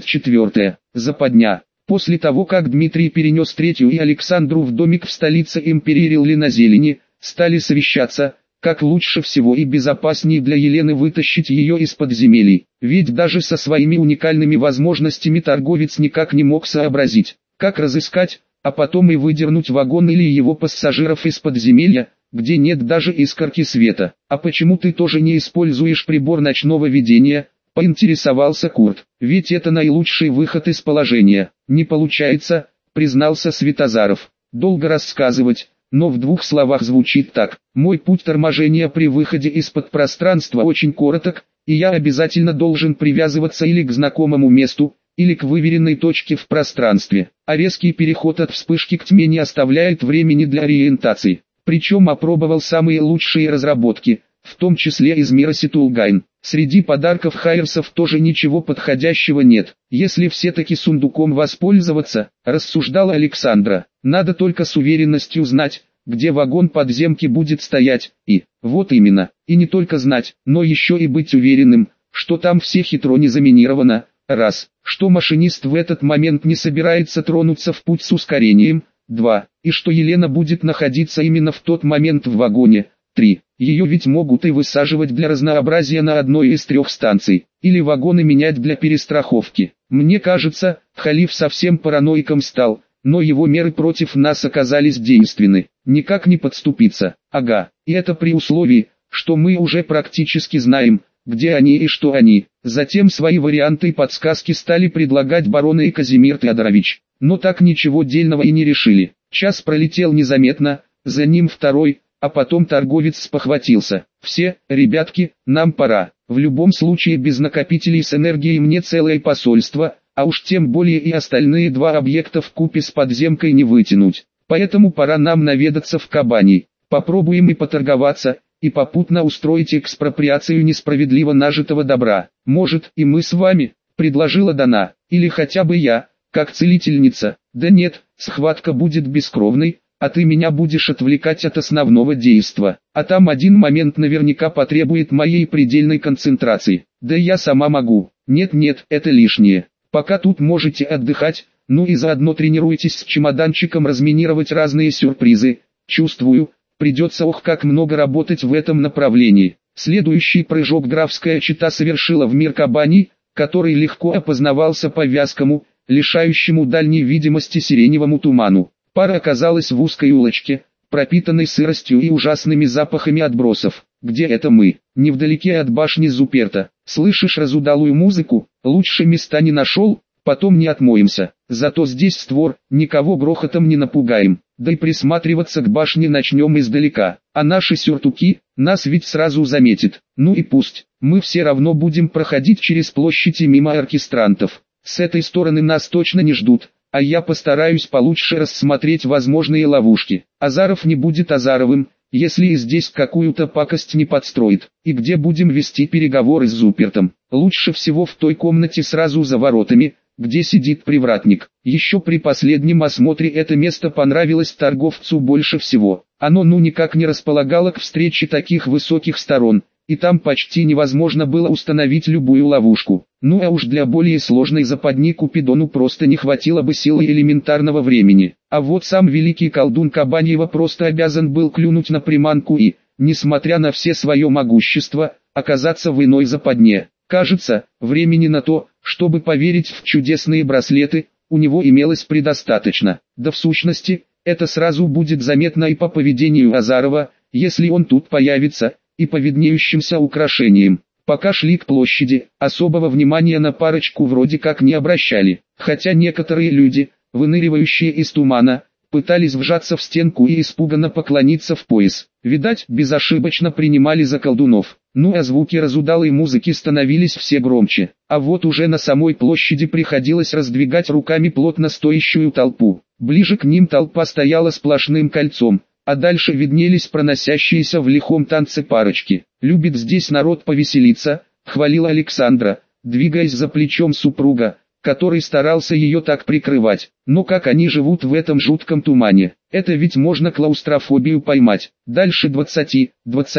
Speaker 1: 24. Западня. После того, как Дмитрий перенес Третью и Александру в домик в столице империи Рилли-на-Зелени, стали совещаться, как лучше всего и безопаснее для Елены вытащить ее из подземелий. Ведь даже со своими уникальными возможностями торговец никак не мог сообразить, как разыскать, а потом и выдернуть вагон или его пассажиров из подземелья, где нет даже искорки света. «А почему ты тоже не используешь прибор ночного видения?» — поинтересовался Курт. «Ведь это наилучший выход из положения». «Не получается», — признался Светозаров. «Долго рассказывать, но в 2 словах звучит так: мой путь торможения при выходе из-под пространства очень короток, и я обязательно должен привязываться или к знакомому месту, или к выверенной точке в пространстве, а резкий переход от вспышки к тьме не оставляет времени для ориентации». Причем опробовал самые лучшие разработки, в том числе из мира Ситулгайн. Среди подарков хайерсов тоже ничего подходящего нет. Если все-таки сундуком воспользоваться, рассуждала Александра, надо только с уверенностью знать, где вагон подземки будет стоять, и, вот именно, и не только знать, но еще и быть уверенным, что там все хитро не заминировано, раз, что машинист в этот момент не собирается тронуться в путь с ускорением, 2. И что Елена будет находиться именно в тот момент в вагоне. 3. Ее ведь могут и высаживать для разнообразия на одной из 3 станций, или вагоны менять для перестраховки. Мне кажется, Халиф совсем параноиком стал, но его меры против нас оказались действенны. Никак не подступиться. Ага, и это при условии, что мы уже практически знаем, где они и что они. Затем свои варианты и подсказки стали предлагать барон и Казимир Теодорович. Но так ничего дельного и не решили. Час пролетел незаметно, за ним второй, а потом торговец спохватился. Все, ребятки, нам пора. В любом случае без накопителей с энергией мне целое посольство, а уж тем более и остальные два объекта вкупе с подземкой не вытянуть. Поэтому пора нам наведаться в Кабаний. Попробуем и поторговаться, и попутно устроить экспроприацию несправедливо нажитого добра. Может, и мы с вами, предложила Дана, или хотя бы я, как целительница. Да нет, схватка будет бескровной, а ты меня будешь отвлекать от основного действа. А там один момент наверняка потребует моей предельной концентрации. Да я сама могу. Нет, это лишнее. Пока тут можете отдыхать, ну и заодно тренируйтесь с чемоданчиком разминировать разные сюрпризы. Чувствую, придется ох как много работать в этом направлении. Следующий прыжок графская чета совершила в мир Кабаний, который легко опознавался по вязкому, лишающему дальней видимости сиреневому туману. Пара оказалась в узкой улочке, пропитанной сыростью и ужасными запахами отбросов. Где это мы? Невдалеке от башни Зуперта. Слышишь разудалую музыку? Лучше места не нашел, потом не отмоемся. Зато здесь створ, никого грохотом не напугаем. Да и присматриваться к башне начнем издалека. А наши сюртуки, нас ведь сразу заметит. Ну и пусть, мы все равно будем проходить через площадь и мимо оркестрантов. С этой стороны нас точно не ждут, а я постараюсь получше рассмотреть возможные ловушки. Азаров не будет Азаровым, если и здесь какую-то пакость не подстроит. И где будем вести переговоры с Зупертом? Лучше всего в той комнате сразу за воротами, где сидит привратник. Еще при последнем осмотре это место понравилось торговцу больше всего. Оно никак не располагало к встрече таких высоких сторон, и там почти невозможно было установить любую ловушку. Ну а уж для более сложной западни Купидону просто не хватило бы силы и элементарного времени. А вот сам великий колдун Кабаньева просто обязан был клюнуть на приманку и, несмотря на все свое могущество, оказаться в иной западне. Кажется, времени на то, чтобы поверить в чудесные браслеты, у него имелось предостаточно. Да в сущности, это сразу будет заметно и по поведению Азарова, если он тут появится, и по виднеющимся украшениям. Пока шли к площади, особого внимания на парочку вроде как не обращали, хотя некоторые люди, выныривающие из тумана, пытались вжаться в стенку и испуганно поклониться в пояс. Видать, безошибочно принимали за колдунов. Ну а звуки разудалой музыки становились все громче. А вот уже на самой площади приходилось раздвигать руками плотно стоящую толпу. Ближе к ним толпа стояла сплошным кольцом, а дальше виднелись проносящиеся в лихом танце парочки. «Любит здесь народ повеселиться», — хвалила Александра, двигаясь за плечом супруга, который старался ее так прикрывать. Но как они живут в этом жутком тумане? Это ведь можно клаустрофобию поймать. Дальше 20-25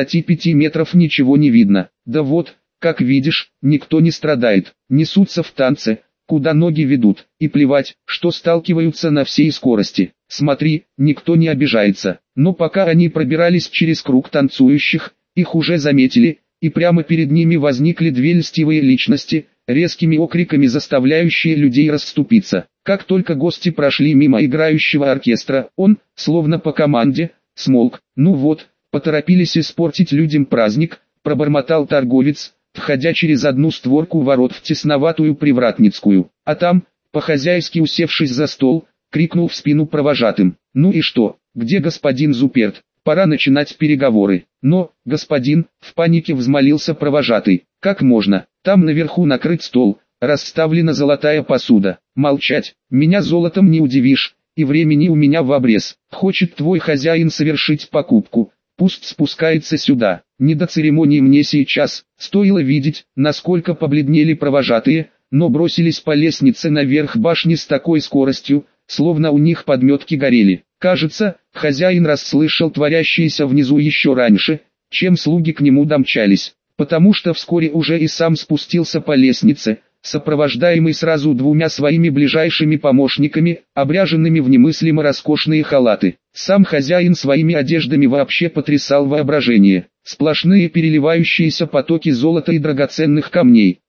Speaker 1: метров ничего не видно. Да вот, как видишь, никто не страдает. Несутся в танце, куда ноги ведут, и плевать, что сталкиваются на всей скорости. Смотри, никто не обижается. Но пока они пробирались через круг танцующих, их уже заметили, и прямо перед ними возникли две льстивые личности, резкими окриками заставляющие людей расступиться. Как только гости прошли мимо играющего оркестра, он, словно по команде, смолк. «Ну вот, поторопились испортить людям праздник», — пробормотал торговец, входя через одну створку ворот в тесноватую привратницкую. А там, по-хозяйски усевшись за стол, крикнул в спину провожатым: «Ну и что, где господин Зуперт? Пора начинать переговоры». «Но, господин», — в панике взмолился провожатый, — «как можно? Там наверху накрыт стол, расставлена золотая посуда». «Молчать, меня золотом не удивишь, и времени у меня в обрез. Хочет твой хозяин совершить покупку, пусть спускается сюда. Не до церемонии мне сейчас». Стоило видеть, насколько побледнели провожатые, но бросились по лестнице наверх башни с такой скоростью, словно у них подметки горели. Кажется, хозяин расслышал творящееся внизу еще раньше, чем слуги к нему домчались, потому что вскоре уже и сам спустился по лестнице, сопровождаемый сразу двумя своими ближайшими помощниками, обряженными в немыслимо роскошные халаты. Сам хозяин своими одеждами вообще потрясал воображение. Сплошные переливающиеся потоки золота и драгоценных камней,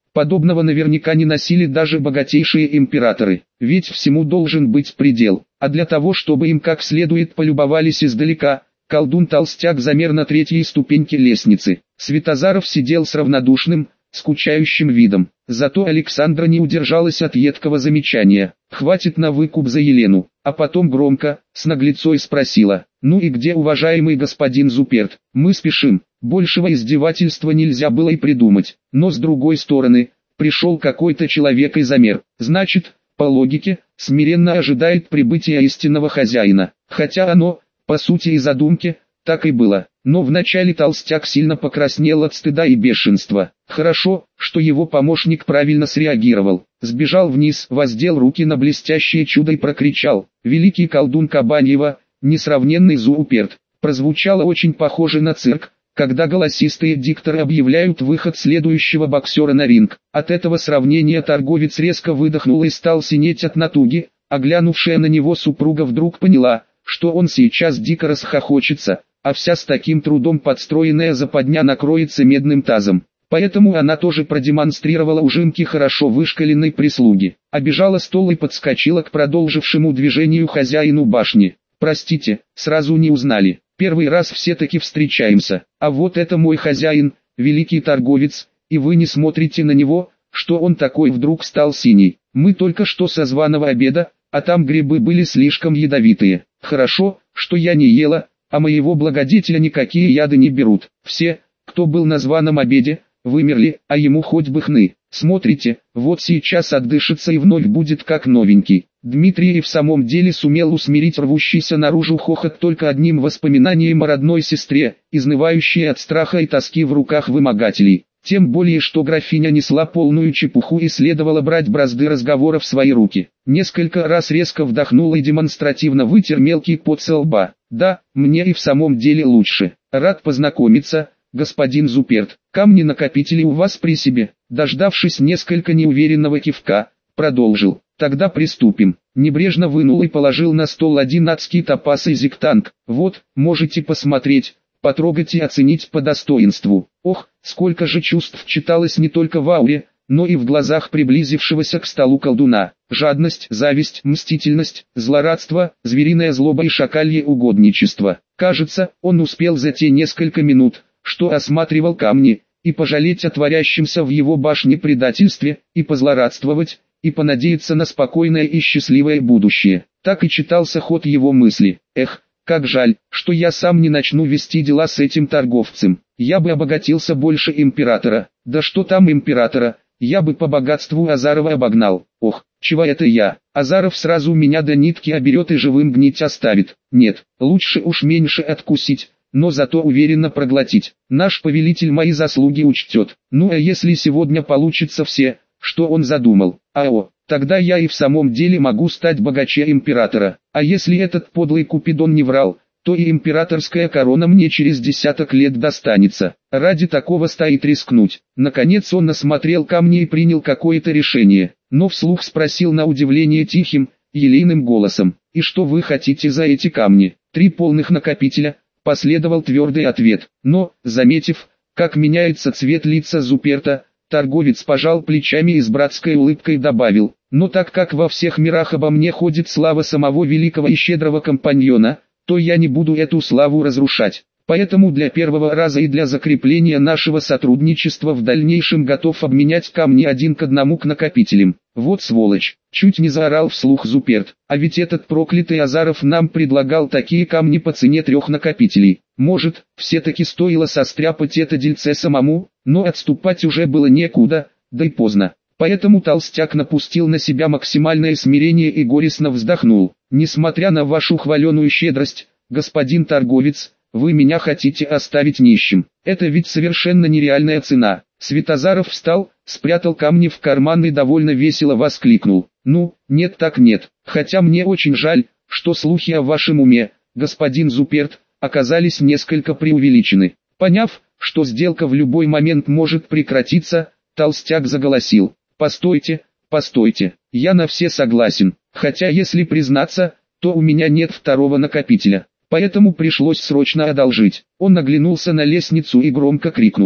Speaker 1: Подобного наверняка не носили даже богатейшие императоры, ведь всему должен быть предел, а для того, чтобы им как следует полюбовались издалека, колдун-толстяк замер на третьей ступеньке лестницы. Святозаров сидел с равнодушным, скучающим видом. Зато Александра не удержалась от едкого замечания: «Хватит на выкуп за Елену», а потом громко, с наглецой спросила: «Ну и где уважаемый господин Зуперт? Мы спешим». Большего издевательства нельзя было и придумать, но с другой стороны, пришел какой-то человек и замер, значит, по логике, смиренно ожидает прибытия истинного хозяина, хотя оно, по сути и задумке, так и было. Но вначале толстяк сильно покраснел от стыда и бешенства. Хорошо, что его помощник правильно среагировал. Сбежал вниз, воздел руки на блестящее чудо и прокричал: «Великий колдун Кабаньева, несравненный Зуперт». Прозвучало очень похоже на цирк, когда голосистые дикторы объявляют выход следующего боксера на ринг. От этого сравнения торговец резко выдохнул и стал синеть от натуги, а глянувшая на него супруга вдруг поняла, что он сейчас дико расхохочется, а вся с таким трудом подстроенная западня накроется медным тазом. Поэтому она тоже продемонстрировала ужимки хорошо вышкаленной прислуги, обежала стол и подскочила к продолжившему движению хозяину башни. «Простите, сразу не узнали. Первый раз все-таки встречаемся, а вот это мой хозяин, великий торговец, и вы не смотрите на него, что он такой вдруг стал синий. Мы только что со званого обеда, а там грибы были слишком ядовитые. Хорошо, что я не ела, а моего благодетеля никакие яды не берут. Все, кто был на званом обеде, вымерли, а ему хоть бы хны. Смотрите, вот сейчас отдышится и вновь будет как новенький». Дмитрий и в самом деле сумел усмирить рвущийся наружу хохот только одним воспоминанием о родной сестре, изнывающей от страха и тоски в руках вымогателей. Тем более, что графиня несла полную чепуху и следовало брать бразды разговора в свои руки. Несколько раз резко вдохнул и демонстративно вытер мелкий пот со лба. «Да, мне и в самом деле лучше. Рад познакомиться, господин Зуперт. Камни-накопители у вас при себе». Дождавшись несколько неуверенного кивка, продолжил: «Тогда приступим». Небрежно вынул и положил на стол один адский топаз и зиктанг. «Вот, можете посмотреть, потрогать и оценить по достоинству». Ох, сколько же чувств читалось не только в ауре, но и в глазах приблизившегося к столу колдуна. Жадность, зависть, мстительность, злорадство, звериная злоба и шакалье угодничество. Кажется, он успел за те несколько минут, что осматривал камни, и пожалеть о творящемся в его башне предательстве, и позлорадствовать, и понадеяться на спокойное и счастливое будущее. Так и читался ход его мысли. Эх, как жаль, что я сам не начну вести дела с этим торговцем. Я бы обогатился больше императора. Да что там императора, я бы по богатству Азарова обогнал. Ох, чего это я? Азаров сразу меня до нитки оберет и живым гнить оставит. Нет, лучше уж меньше откусить, но зато уверенно проглотить. Наш повелитель мои заслуги учтет. Ну а если сегодня получится все, что он задумал, тогда я и в самом деле могу стать богаче императора. А если этот подлый Купидон не врал, то и императорская корона мне через десяток лет достанется. Ради такого стоит рискнуть. Наконец он осмотрел камни и принял какое-то решение, но вслух спросил на удивление тихим, елейным голосом: «И что вы хотите за эти камни?» «3 полных накопителя», последовал твердый ответ. Но, заметив, как меняется цвет лица Зуперта, торговец пожал плечами и с братской улыбкой добавил: «Но так как во всех мирах обо мне ходит слава самого великого и щедрого компаньона, то я не буду эту славу разрушать. Поэтому для первого раза и для закрепления нашего сотрудничества в дальнейшем готов обменять камни 1 к 1 к накопителям». «Вот сволочь!» — чуть не заорал вслух Зуперт. «А ведь этот проклятый Азаров нам предлагал такие камни по цене 3 накопителей. Может, все-таки стоило состряпать это дельце самому?» Но отступать уже было некуда, да и поздно. Поэтому толстяк напустил на себя максимальное смирение и горестно вздохнул. «Несмотря на вашу хваленую щедрость, господин торговец, вы меня хотите оставить нищим. Это ведь совершенно нереальная цена». Святозаров встал, спрятал камни в карман и довольно весело воскликнул: «Ну, нет так нет. Хотя мне очень жаль, что слухи о вашем уме, господин Зуперт, оказались несколько преувеличены». Поняв, что сделка в любой момент может прекратиться, толстяк заголосил: «Постойте, постойте, я на все согласен, хотя если признаться, то у меня нет 2 накопителя, поэтому пришлось срочно одолжить». Он оглянулся на лестницу и громко крикнул: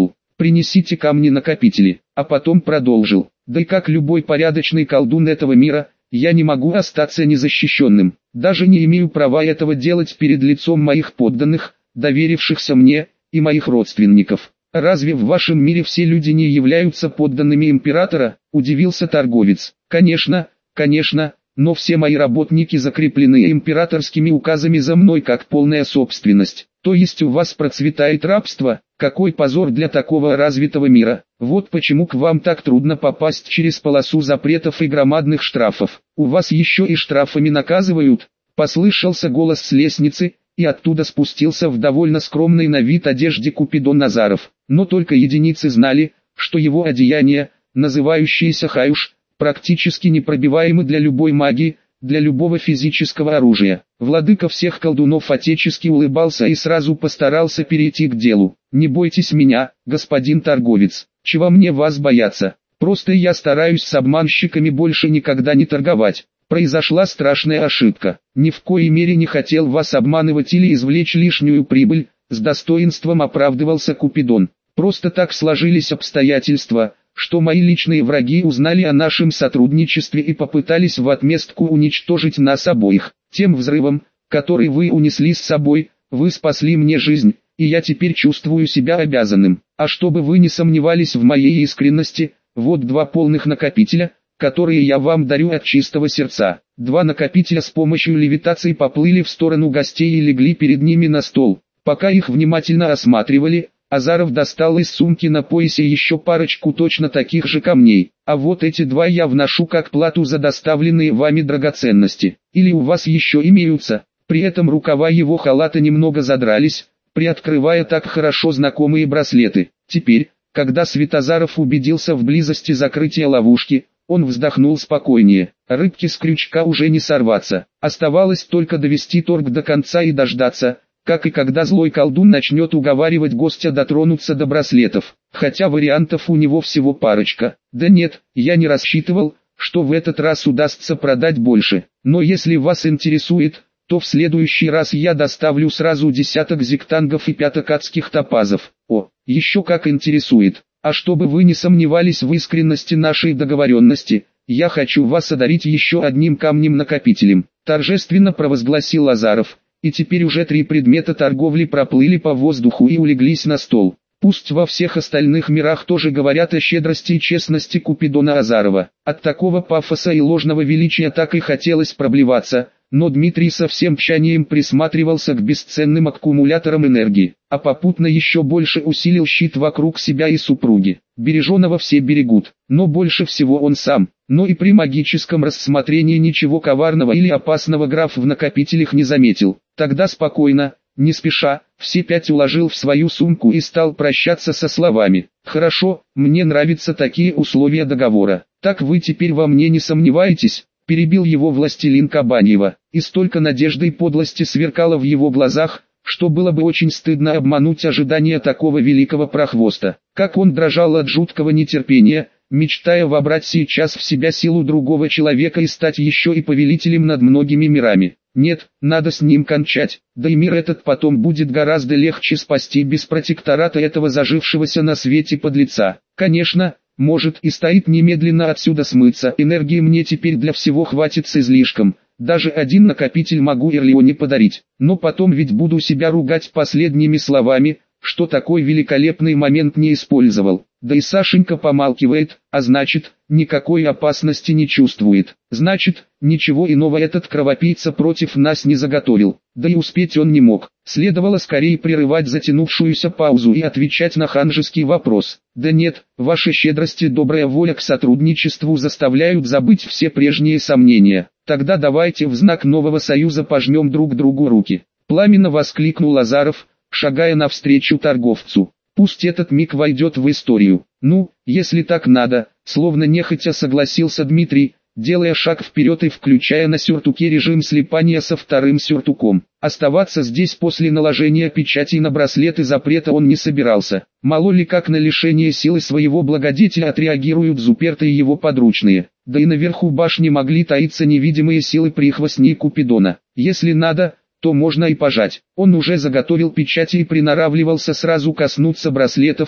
Speaker 1: принесите камни-накопители, а потом продолжил. Да и как любой порядочный колдун этого мира, я не могу остаться незащищенным. Даже не имею права этого делать перед лицом моих подданных, доверившихся мне, и моих родственников. Разве в вашем мире все люди не являются подданными императора? Удивился торговец. Конечно, конечно, но все мои работники закреплены императорскими указами за мной как полная собственность. То есть у вас процветает рабство? Какой позор для такого развитого мира. Вот почему к вам так трудно попасть через полосу запретов и громадных штрафов. У вас еще и штрафами наказывают? Послышался голос с лестницы, и оттуда спустился в довольно скромной на вид одежде Купидон Назаров. Но только единицы знали, что его одеяние, называющееся хаюш, практически непробиваемы для любой магии, для любого физического оружия. Владыка всех колдунов отечески улыбался и сразу постарался перейти к делу. «Не бойтесь меня, господин торговец, чего мне вас бояться? Просто я стараюсь с обманщиками больше никогда не торговать. Произошла страшная ошибка. Ни в коей мере не хотел вас обманывать или извлечь лишнюю прибыль», с достоинством оправдывался Купидон. «Просто так сложились обстоятельства, что мои личные враги узнали о нашем сотрудничестве и попытались в отместку уничтожить нас обоих. Тем взрывом, который вы унесли с собой, вы спасли мне жизнь, и я теперь чувствую себя обязанным. А чтобы вы не сомневались в моей искренности, вот 2 полных накопителя, которые я вам дарю от чистого сердца». 2 накопителя с помощью левитации поплыли в сторону гостей и легли перед ними на стол. Пока их внимательно осматривали, Азаров достал из сумки на поясе еще парочку точно таких же камней. «А вот эти 2 я вношу как плату за доставленные вами драгоценности. Или у вас еще имеются?» При этом рукава его халата немного задрались, приоткрывая так хорошо знакомые браслеты. Теперь, когда Святозаров убедился в близости закрытия ловушки, он вздохнул спокойнее. Рыбки с крючка уже не сорваться. Оставалось только довести торг до конца и дождаться, как и когда злой колдун начнет уговаривать гостя дотронуться до браслетов. Хотя вариантов у него всего парочка. Да нет, я не рассчитывал, что в этот раз удастся продать больше. Но если вас интересует, то в следующий раз я доставлю сразу 10 зиктангов и 5 адских топазов. О, еще как интересует. А чтобы вы не сомневались в искренности нашей договоренности, я хочу вас одарить еще одним камнем-накопителем. Торжественно провозгласил Азаров. И теперь уже 3 предмета торговли проплыли по воздуху и улеглись на стол. Пусть во всех остальных мирах тоже говорят о щедрости и честности Купидона Азарова. От такого пафоса и ложного величия так и хотелось проблеваться, но Дмитрий со всем тщанием присматривался к бесценным аккумуляторам энергии, а попутно еще больше усилил щит вокруг себя и супруги. Береженого все берегут, но больше всего он сам. Но и при магическом рассмотрении ничего коварного или опасного граф в накопителях не заметил. Тогда спокойно, не спеша, все 5 уложил в свою сумку и стал прощаться со словами: «Хорошо, мне нравятся такие условия договора. Так вы теперь во мне не сомневаетесь?» Перебил его властелин Кабаньева, и столько надежды и подлости сверкало в его глазах, что было бы очень стыдно обмануть ожидания такого великого прохвоста. Как он дрожал от жуткого нетерпения, мечтая вобрать сейчас в себя силу другого человека и стать еще и повелителем над многими мирами. Нет, надо с ним кончать, да и мир этот потом будет гораздо легче спасти без протектората этого зажившегося на свете подлеца. Конечно, может и стоит немедленно отсюда смыться, энергии мне теперь для всего хватит с излишком. Даже 1 накопитель могу Ирлионе подарить, но потом ведь буду себя ругать последними словами, что такой великолепный момент не использовал. Да и Сашенька помалкивает, а значит, никакой опасности не чувствует. Значит, ничего иного этот кровопийца против нас не заготовил. Да и успеть он не мог. Следовало скорее прерывать затянувшуюся паузу и отвечать на ханжеский вопрос. Да нет, ваши щедрости и добрая воля к сотрудничеству заставляют забыть все прежние сомнения. Тогда давайте в знак нового союза пожмем друг другу руки. Пламенно воскликнул Азаров, шагая навстречу торговцу. Пусть этот миг войдет в историю. Ну, если так надо, словно нехотя согласился Дмитрий, делая шаг вперед и включая на сюртуке режим слипания со 2-м сюртуком. Оставаться здесь после наложения печати на браслеты запрета он не собирался. Мало ли как на лишение силы своего благодетеля отреагируют Зуперт и его подручные. Да и наверху башни могли таиться невидимые силы прихвостней Купидона. Если надо, то можно и пожать. Он уже заготовил печати и приноравливался сразу коснуться браслетов,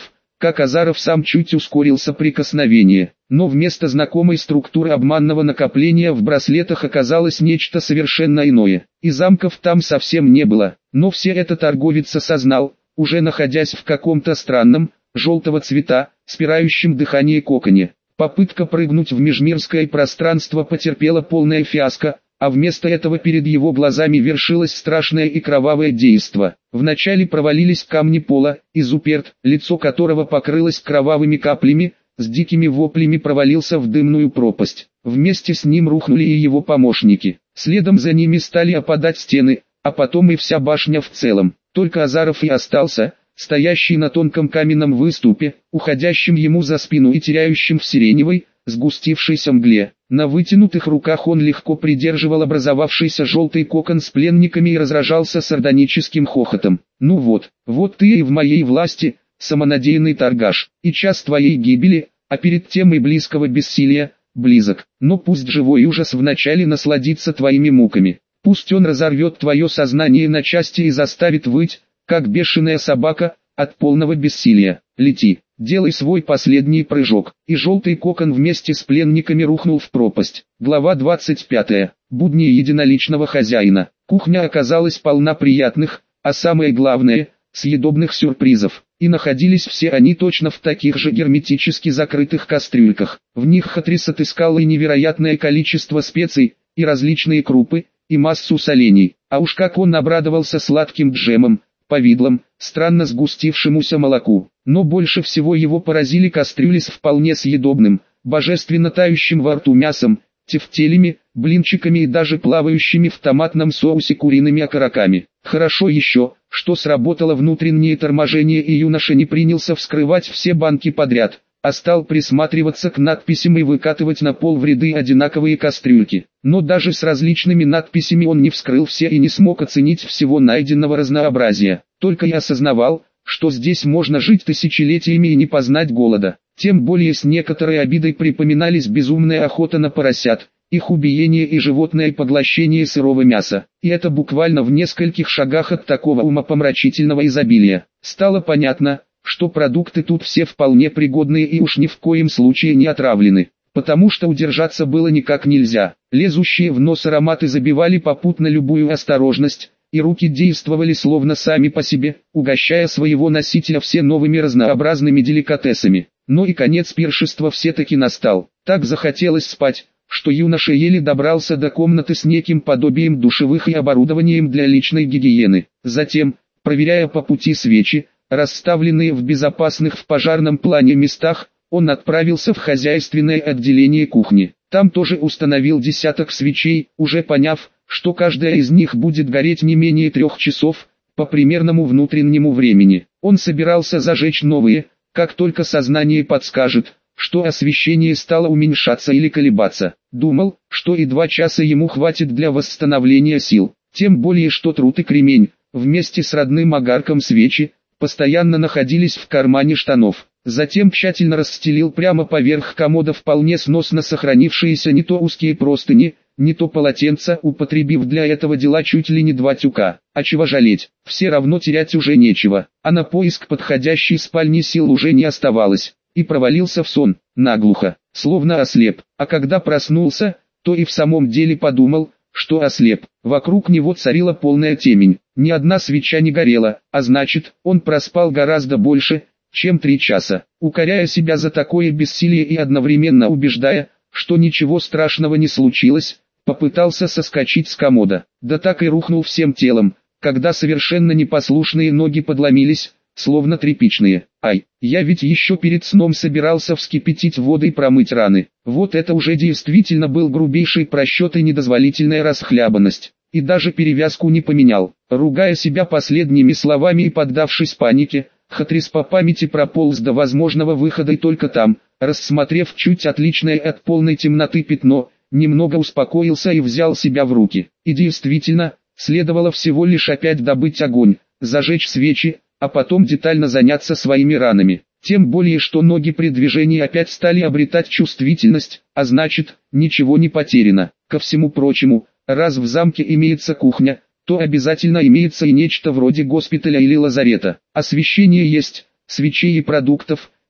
Speaker 1: как Азаров сам чуть ускорил соприкосновение. Но вместо знакомой структуры обманного накопления в браслетах оказалось нечто совершенно иное. И замков там совсем не было. Но все это торговец осознал, уже находясь в каком-то странном, желтого цвета, спирающем дыхание коконе. Попытка прыгнуть в межмирское пространство потерпела полное фиаско, а вместо этого перед его глазами вершилось страшное и кровавое действо. Вначале провалились камни пола, и Зуперт, лицо которого покрылось кровавыми каплями, с дикими воплями провалился в дымную пропасть. Вместе с ним рухнули и его помощники. Следом за ними стали опадать стены, а потом и вся башня в целом. Только Азаров и остался, стоящий на тонком каменном выступе, уходящим ему за спину и теряющим в сиреневой, сгустившейся мгле. На вытянутых руках он легко придерживал образовавшийся желтый кокон с пленниками и разражался сардоническим хохотом. «Ну вот, вот ты и в моей власти, самонадеянный торгаш, и час твоей гибели, а перед тем и близкого бессилия, близок. Но пусть живой ужас вначале насладится твоими муками. Пусть он разорвет твое сознание на части и заставит выть, как бешеная собака, от полного бессилия. Лети, делай свой последний прыжок». И желтый кокон вместе с пленниками рухнул в пропасть. Глава 25. Будни единоличного хозяина. Кухня оказалась полна приятных, а самое главное, съедобных сюрпризов. И находились все они точно в таких же герметически закрытых кастрюльках. В них Хатрис отыскал и невероятное количество специй, и различные крупы, и массу солений. А уж как он обрадовался сладким джемом, повидлом, странно сгустившемуся молоку. Но больше всего его поразили кастрюли с вполне съедобным, божественно тающим во рту мясом, тефтелями, блинчиками и даже плавающими в томатном соусе куриными окороками. Хорошо еще, что сработало внутреннее торможение и юноша не принялся вскрывать все банки подряд, а стал присматриваться к надписям и выкатывать на пол в ряды одинаковые кастрюльки. Но даже с различными надписями он не вскрыл все и не смог оценить всего найденного разнообразия. Только и осознавал, что здесь можно жить тысячелетиями и не познать голода. Тем более с некоторой обидой припоминались безумная охота на поросят, их убиение и животное поглощение сырого мяса. И это буквально в нескольких шагах от такого умопомрачительного изобилия. Стало понятно, что продукты тут все вполне пригодные и уж ни в коем случае не отравлены. Потому что удержаться было никак нельзя. Лезущие в нос ароматы забивали попутно любую осторожность, и руки действовали словно сами по себе, угощая своего носителя все новыми разнообразными деликатесами. Но и конец пиршества все-таки настал. Так захотелось спать, что юноша еле добрался до комнаты с неким подобием душевых и оборудованием для личной гигиены. Затем, проверяя по пути свечи, расставленные в безопасных в пожарном плане местах, он отправился в хозяйственное отделение кухни. Там тоже установил десяток свечей, уже поняв, что каждая из них будет гореть не менее 3 часов, по примерному внутреннему времени. Он собирался зажечь новые, как только сознание подскажет, что освещение стало уменьшаться или колебаться. Думал, что и 2 часа ему хватит для восстановления сил. Тем более что труд и кремень, вместе с родным огарком свечи, постоянно находились в кармане штанов. Затем тщательно расстелил прямо поверх комода вполне сносно сохранившиеся не то узкие простыни, не то полотенца, употребив для этого дела чуть ли не 2 тюка. А чего жалеть, все равно терять уже нечего, а на поиск подходящей спальни сил уже не оставалось. И провалился в сон, наглухо, словно ослеп. А когда проснулся, то и в самом деле подумал, что ослеп. Вокруг него царила полная темень, ни одна свеча не горела, а значит, он проспал гораздо больше, чем 3 часа. Укоряя себя за такое бессилие и одновременно убеждая, что ничего страшного не случилось, попытался соскочить с комода. Да так и рухнул всем телом, когда совершенно непослушные ноги подломились, словно тряпичные. Ай, я ведь еще перед сном собирался вскипятить воду и промыть раны. Вот это уже действительно был грубейший просчет и недозволительная расхлябанность. И даже перевязку не поменял. Ругая себя последними словами и поддавшись панике, Хатрис по памяти прополз до возможного выхода и только там, рассмотрев чуть отличное от полной темноты пятно, немного успокоился и взял себя в руки. И действительно, следовало всего лишь опять добыть огонь, зажечь свечи, а потом детально заняться своими ранами. Тем более что ноги при движении опять стали обретать чувствительность, а значит, ничего не потеряно. Ко всему прочему, раз в замке имеется кухня, то обязательно имеется и нечто вроде госпиталя или лазарета. Освещение есть, свечей и продуктов,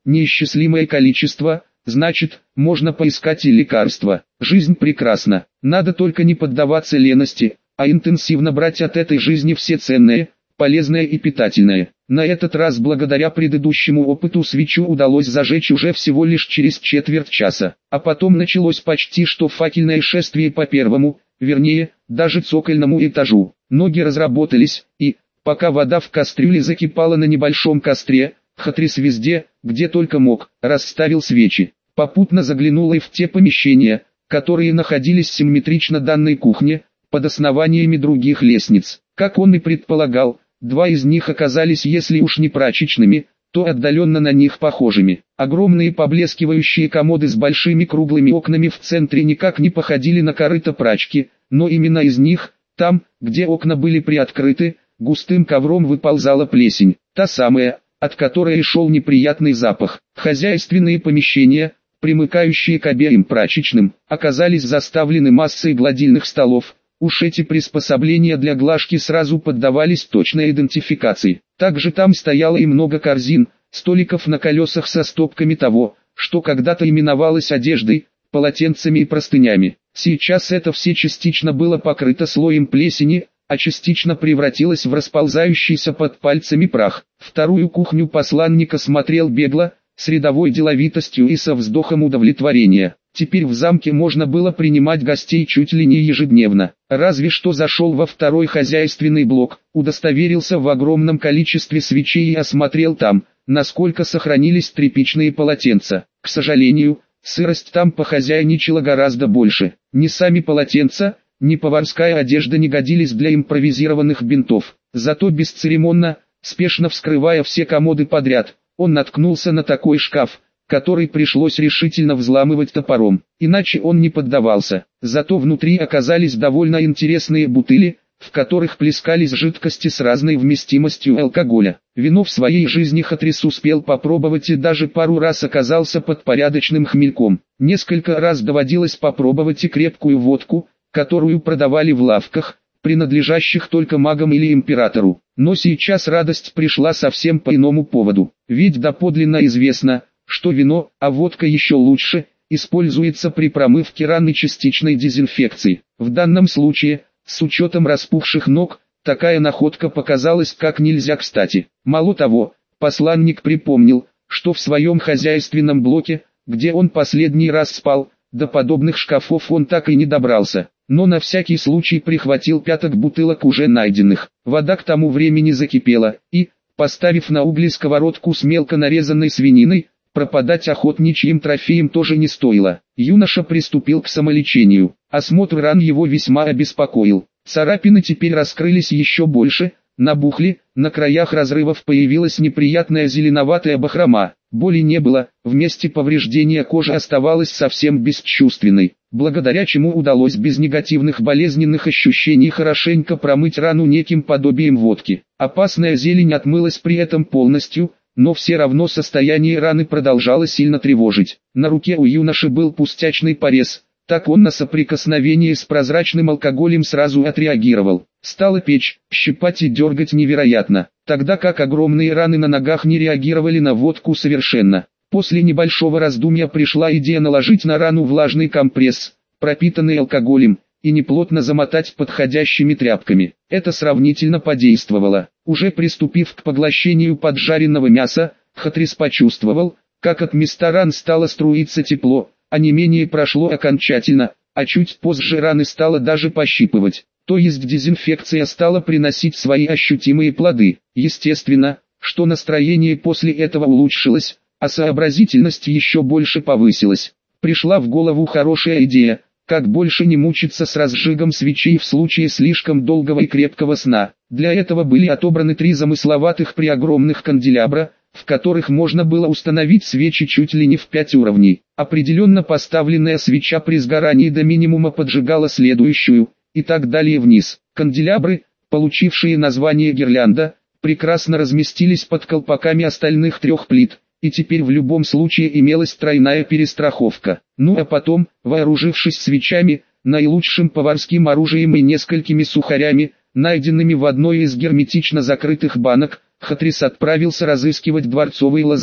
Speaker 1: неисчислимое количество, значит, можно поискать и лекарства. Жизнь прекрасна, надо только не поддаваться лености, а интенсивно брать от этой жизни все ценное, полезное и питательное. На этот раз благодаря предыдущему опыту свечу удалось зажечь уже всего лишь через четверть часа, а потом началось почти что факельное шествие по первому, вернее, даже цокольному этажу. Ноги разработались, и, пока вода в кастрюле закипала на небольшом костре, Хатрис везде, где только мог, расставил свечи. Попутно заглянула и в те помещения, которые находились симметрично данной кухне, под основаниями других лестниц. Как он и предполагал, два из них оказались, если уж не прачечными, то отдаленно на них похожими. Огромные поблескивающие комоды с большими круглыми окнами в центре никак не походили на корыто прачки, но именно из них, там, где окна были приоткрыты, густым ковром выползала плесень, та самая, от которой и шел неприятный запах. Хозяйственные помещения, примыкающие к обеим прачечным, оказались заставлены массой гладильных столов. Уж эти приспособления для глажки сразу поддавались точной идентификации. Также там стояло и много корзин, столиков на колесах со стопками того, что когда-то именовалось одеждой, полотенцами и простынями. Сейчас это все частично было покрыто слоем плесени, а частично превратилось в расползающийся под пальцами прах. Вторую кухню посланника смотрел бегло, с рядовой деловитостью и со вздохом удовлетворения. Теперь в замке можно было принимать гостей чуть ли не ежедневно. Разве что зашел во второй хозяйственный блок, удостоверился в огромном количестве свечей и осмотрел там, насколько сохранились тряпичные полотенца. К сожалению, сырость там похозяйничала гораздо больше. Ни сами полотенца, ни поварская одежда не годились для импровизированных бинтов. Зато бесцеремонно, спешно вскрывая все комоды подряд, он наткнулся на такой шкаф, который пришлось решительно взламывать топором, иначе он не поддавался. Зато внутри оказались довольно интересные бутыли, в которых плескались жидкости с разной вместимостью алкоголя. Вино в своей жизни Хатрис успел попробовать и даже пару раз оказался под порядочным хмельком. Несколько раз доводилось попробовать и крепкую водку, которую продавали в лавках, принадлежащих только магам или императору. Но сейчас радость пришла совсем по иному поводу. Ведь доподлинно известно, что вино, а водка еще лучше, используется при промывке ран и частичной дезинфекции. В данном случае, с учетом распухших ног, такая находка показалась как нельзя кстати. Мало того, посланник припомнил, что в своем хозяйственном блоке, где он последний раз спал, до подобных шкафов он так и не добрался. Но на всякий случай прихватил пяток бутылок уже найденных. Вода к тому времени закипела, и, поставив на угли сковородку с мелко нарезанной свининой, пропадать охотничьим трофеем тоже не стоило. Юноша приступил к самолечению. Осмотр ран его весьма обеспокоил. Царапины теперь раскрылись еще больше, набухли, на краях разрывов появилась неприятная зеленоватая бахрома. Боли не было, в месте повреждения кожа оставалась совсем бесчувственной, благодаря чему удалось без негативных болезненных ощущений хорошенько промыть рану неким подобием водки. Опасная зелень отмылась при этом полностью, но все равно состояние раны продолжало сильно тревожить. На руке у юноши был пустячный порез, так он на соприкосновение с прозрачным алкоголем сразу отреагировал. Стало печь, щипать и дергать невероятно, тогда как огромные раны на ногах не реагировали на водку совершенно. После небольшого раздумья пришла идея наложить на рану влажный компресс, пропитанный алкоголем, и неплотно замотать подходящими тряпками. Это сравнительно подействовало. Уже приступив к поглощению поджаренного мяса, Хатрис почувствовал, как от места ран стало струиться тепло, а онемение прошло окончательно, а чуть позже раны стало даже пощипывать. То есть дезинфекция стала приносить свои ощутимые плоды. Естественно, что настроение после этого улучшилось, а сообразительность еще больше повысилась. Пришла в голову хорошая идея, как больше не мучиться с разжигом свечей в случае слишком долгого и крепкого сна. Для этого были отобраны 3 замысловатых преогромных канделябра, в которых можно было установить свечи чуть ли не в 5 уровней. Определенно поставленная свеча при сгорании до минимума поджигала следующую, и так далее вниз. Канделябры, получившие название гирлянда, прекрасно разместились под колпаками остальных 3 плит, и теперь в любом случае имелась тройная перестраховка. Ну а потом, вооружившись свечами, наилучшим поварским оружием и несколькими сухарями, найденными в одной из герметично закрытых банок, Хатрис отправился разыскивать дворцовый лазарет.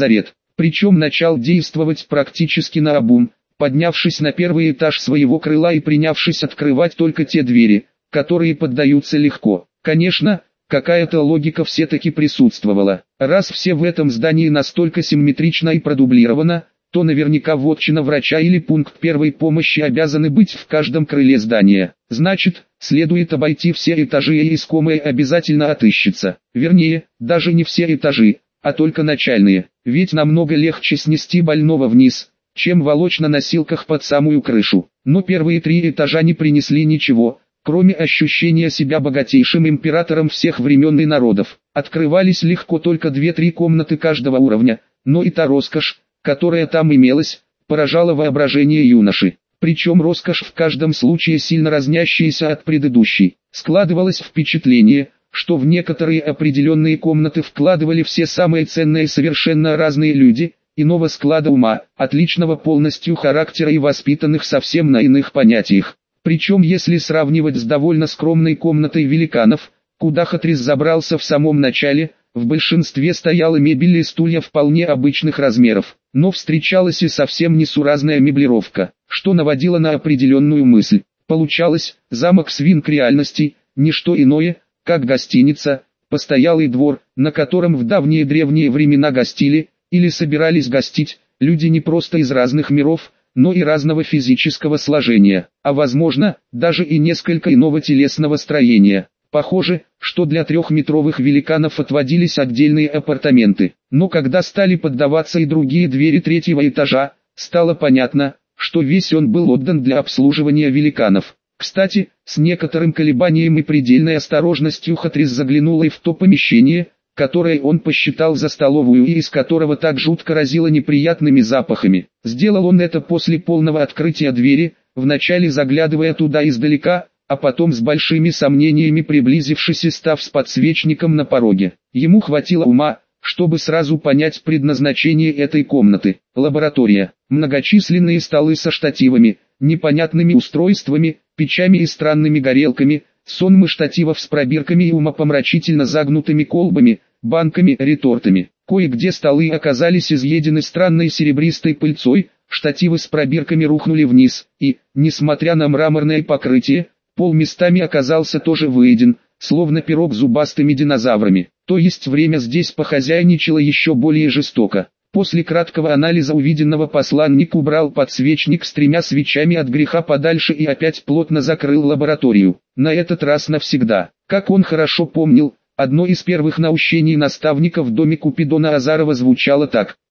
Speaker 1: Причем начал действовать практически наобум, поднявшись на первый этаж своего крыла и принявшись открывать только те двери, которые поддаются легко. Конечно, какая-то логика все-таки присутствовала. Раз все в этом здании настолько симметрично и продублировано, то наверняка вотчина врача или пункт первой помощи обязаны быть в каждом крыле здания. Значит, следует обойти все этажи и искомое обязательно отыщется. Вернее, даже не все этажи, а только начальные. Ведь намного легче снести больного вниз, чем волочь на носилках под самую крышу. Но первые 3 этажа не принесли ничего, кроме ощущения себя богатейшим императором всех времен и народов. Открывались легко только 2-3 комнаты каждого уровня, но и та роскошь, которая там имелась, поражала воображение юноши. Причем роскошь в каждом случае сильно разнящаяся от предыдущей. Складывалось впечатление, что в некоторые определенные комнаты вкладывали все самые ценные совершенно разные люди, иного склада ума, отличного полностью характера и воспитанных совсем на иных понятиях. Причем если сравнивать с довольно скромной комнатой великанов, куда Хатрис забрался в самом начале, в большинстве стояла мебель и стулья вполне обычных размеров, но встречалась и совсем несуразная меблировка, что наводило на определенную мысль. Получалось, замок свинк реальности, не что иное, как гостиница, постоялый двор, на котором в давние древние времена гостили, или собирались гостить, люди не просто из разных миров, но и разного физического сложения, а возможно, даже и несколько иного телесного строения. Похоже, что для 3-метровых великанов отводились отдельные апартаменты. Но когда стали поддаваться и другие двери 3-го этажа, стало понятно, что весь он был отдан для обслуживания великанов. Кстати, с некоторым колебанием и предельной осторожностью Хатрис заглянул и в то помещение, которое он посчитал за столовую и из которого так жутко разило неприятными запахами. Сделал он это после полного открытия двери, вначале заглядывая туда издалека, а потом с большими сомнениями приблизившись и став с подсвечником на пороге. Ему хватило ума, чтобы сразу понять предназначение этой комнаты. Лаборатория. Многочисленные столы со штативами, непонятными устройствами, печами и странными горелками, сонмы штативов с пробирками и умопомрачительно загнутыми колбами, банками, ретортами. Кое-где столы оказались изъедены странной серебристой пыльцой, штативы с пробирками рухнули вниз, и, несмотря на мраморное покрытие, пол местами оказался тоже выеден, словно пирог зубастыми динозаврами. То есть время здесь похозяйничало еще более жестоко. После краткого анализа увиденного посланник убрал подсвечник с 3 свечами от греха подальше и опять плотно закрыл лабораторию. На этот раз навсегда. Как он хорошо помнил, одно из первых наущений наставника в доме Купидона Азарова звучало так: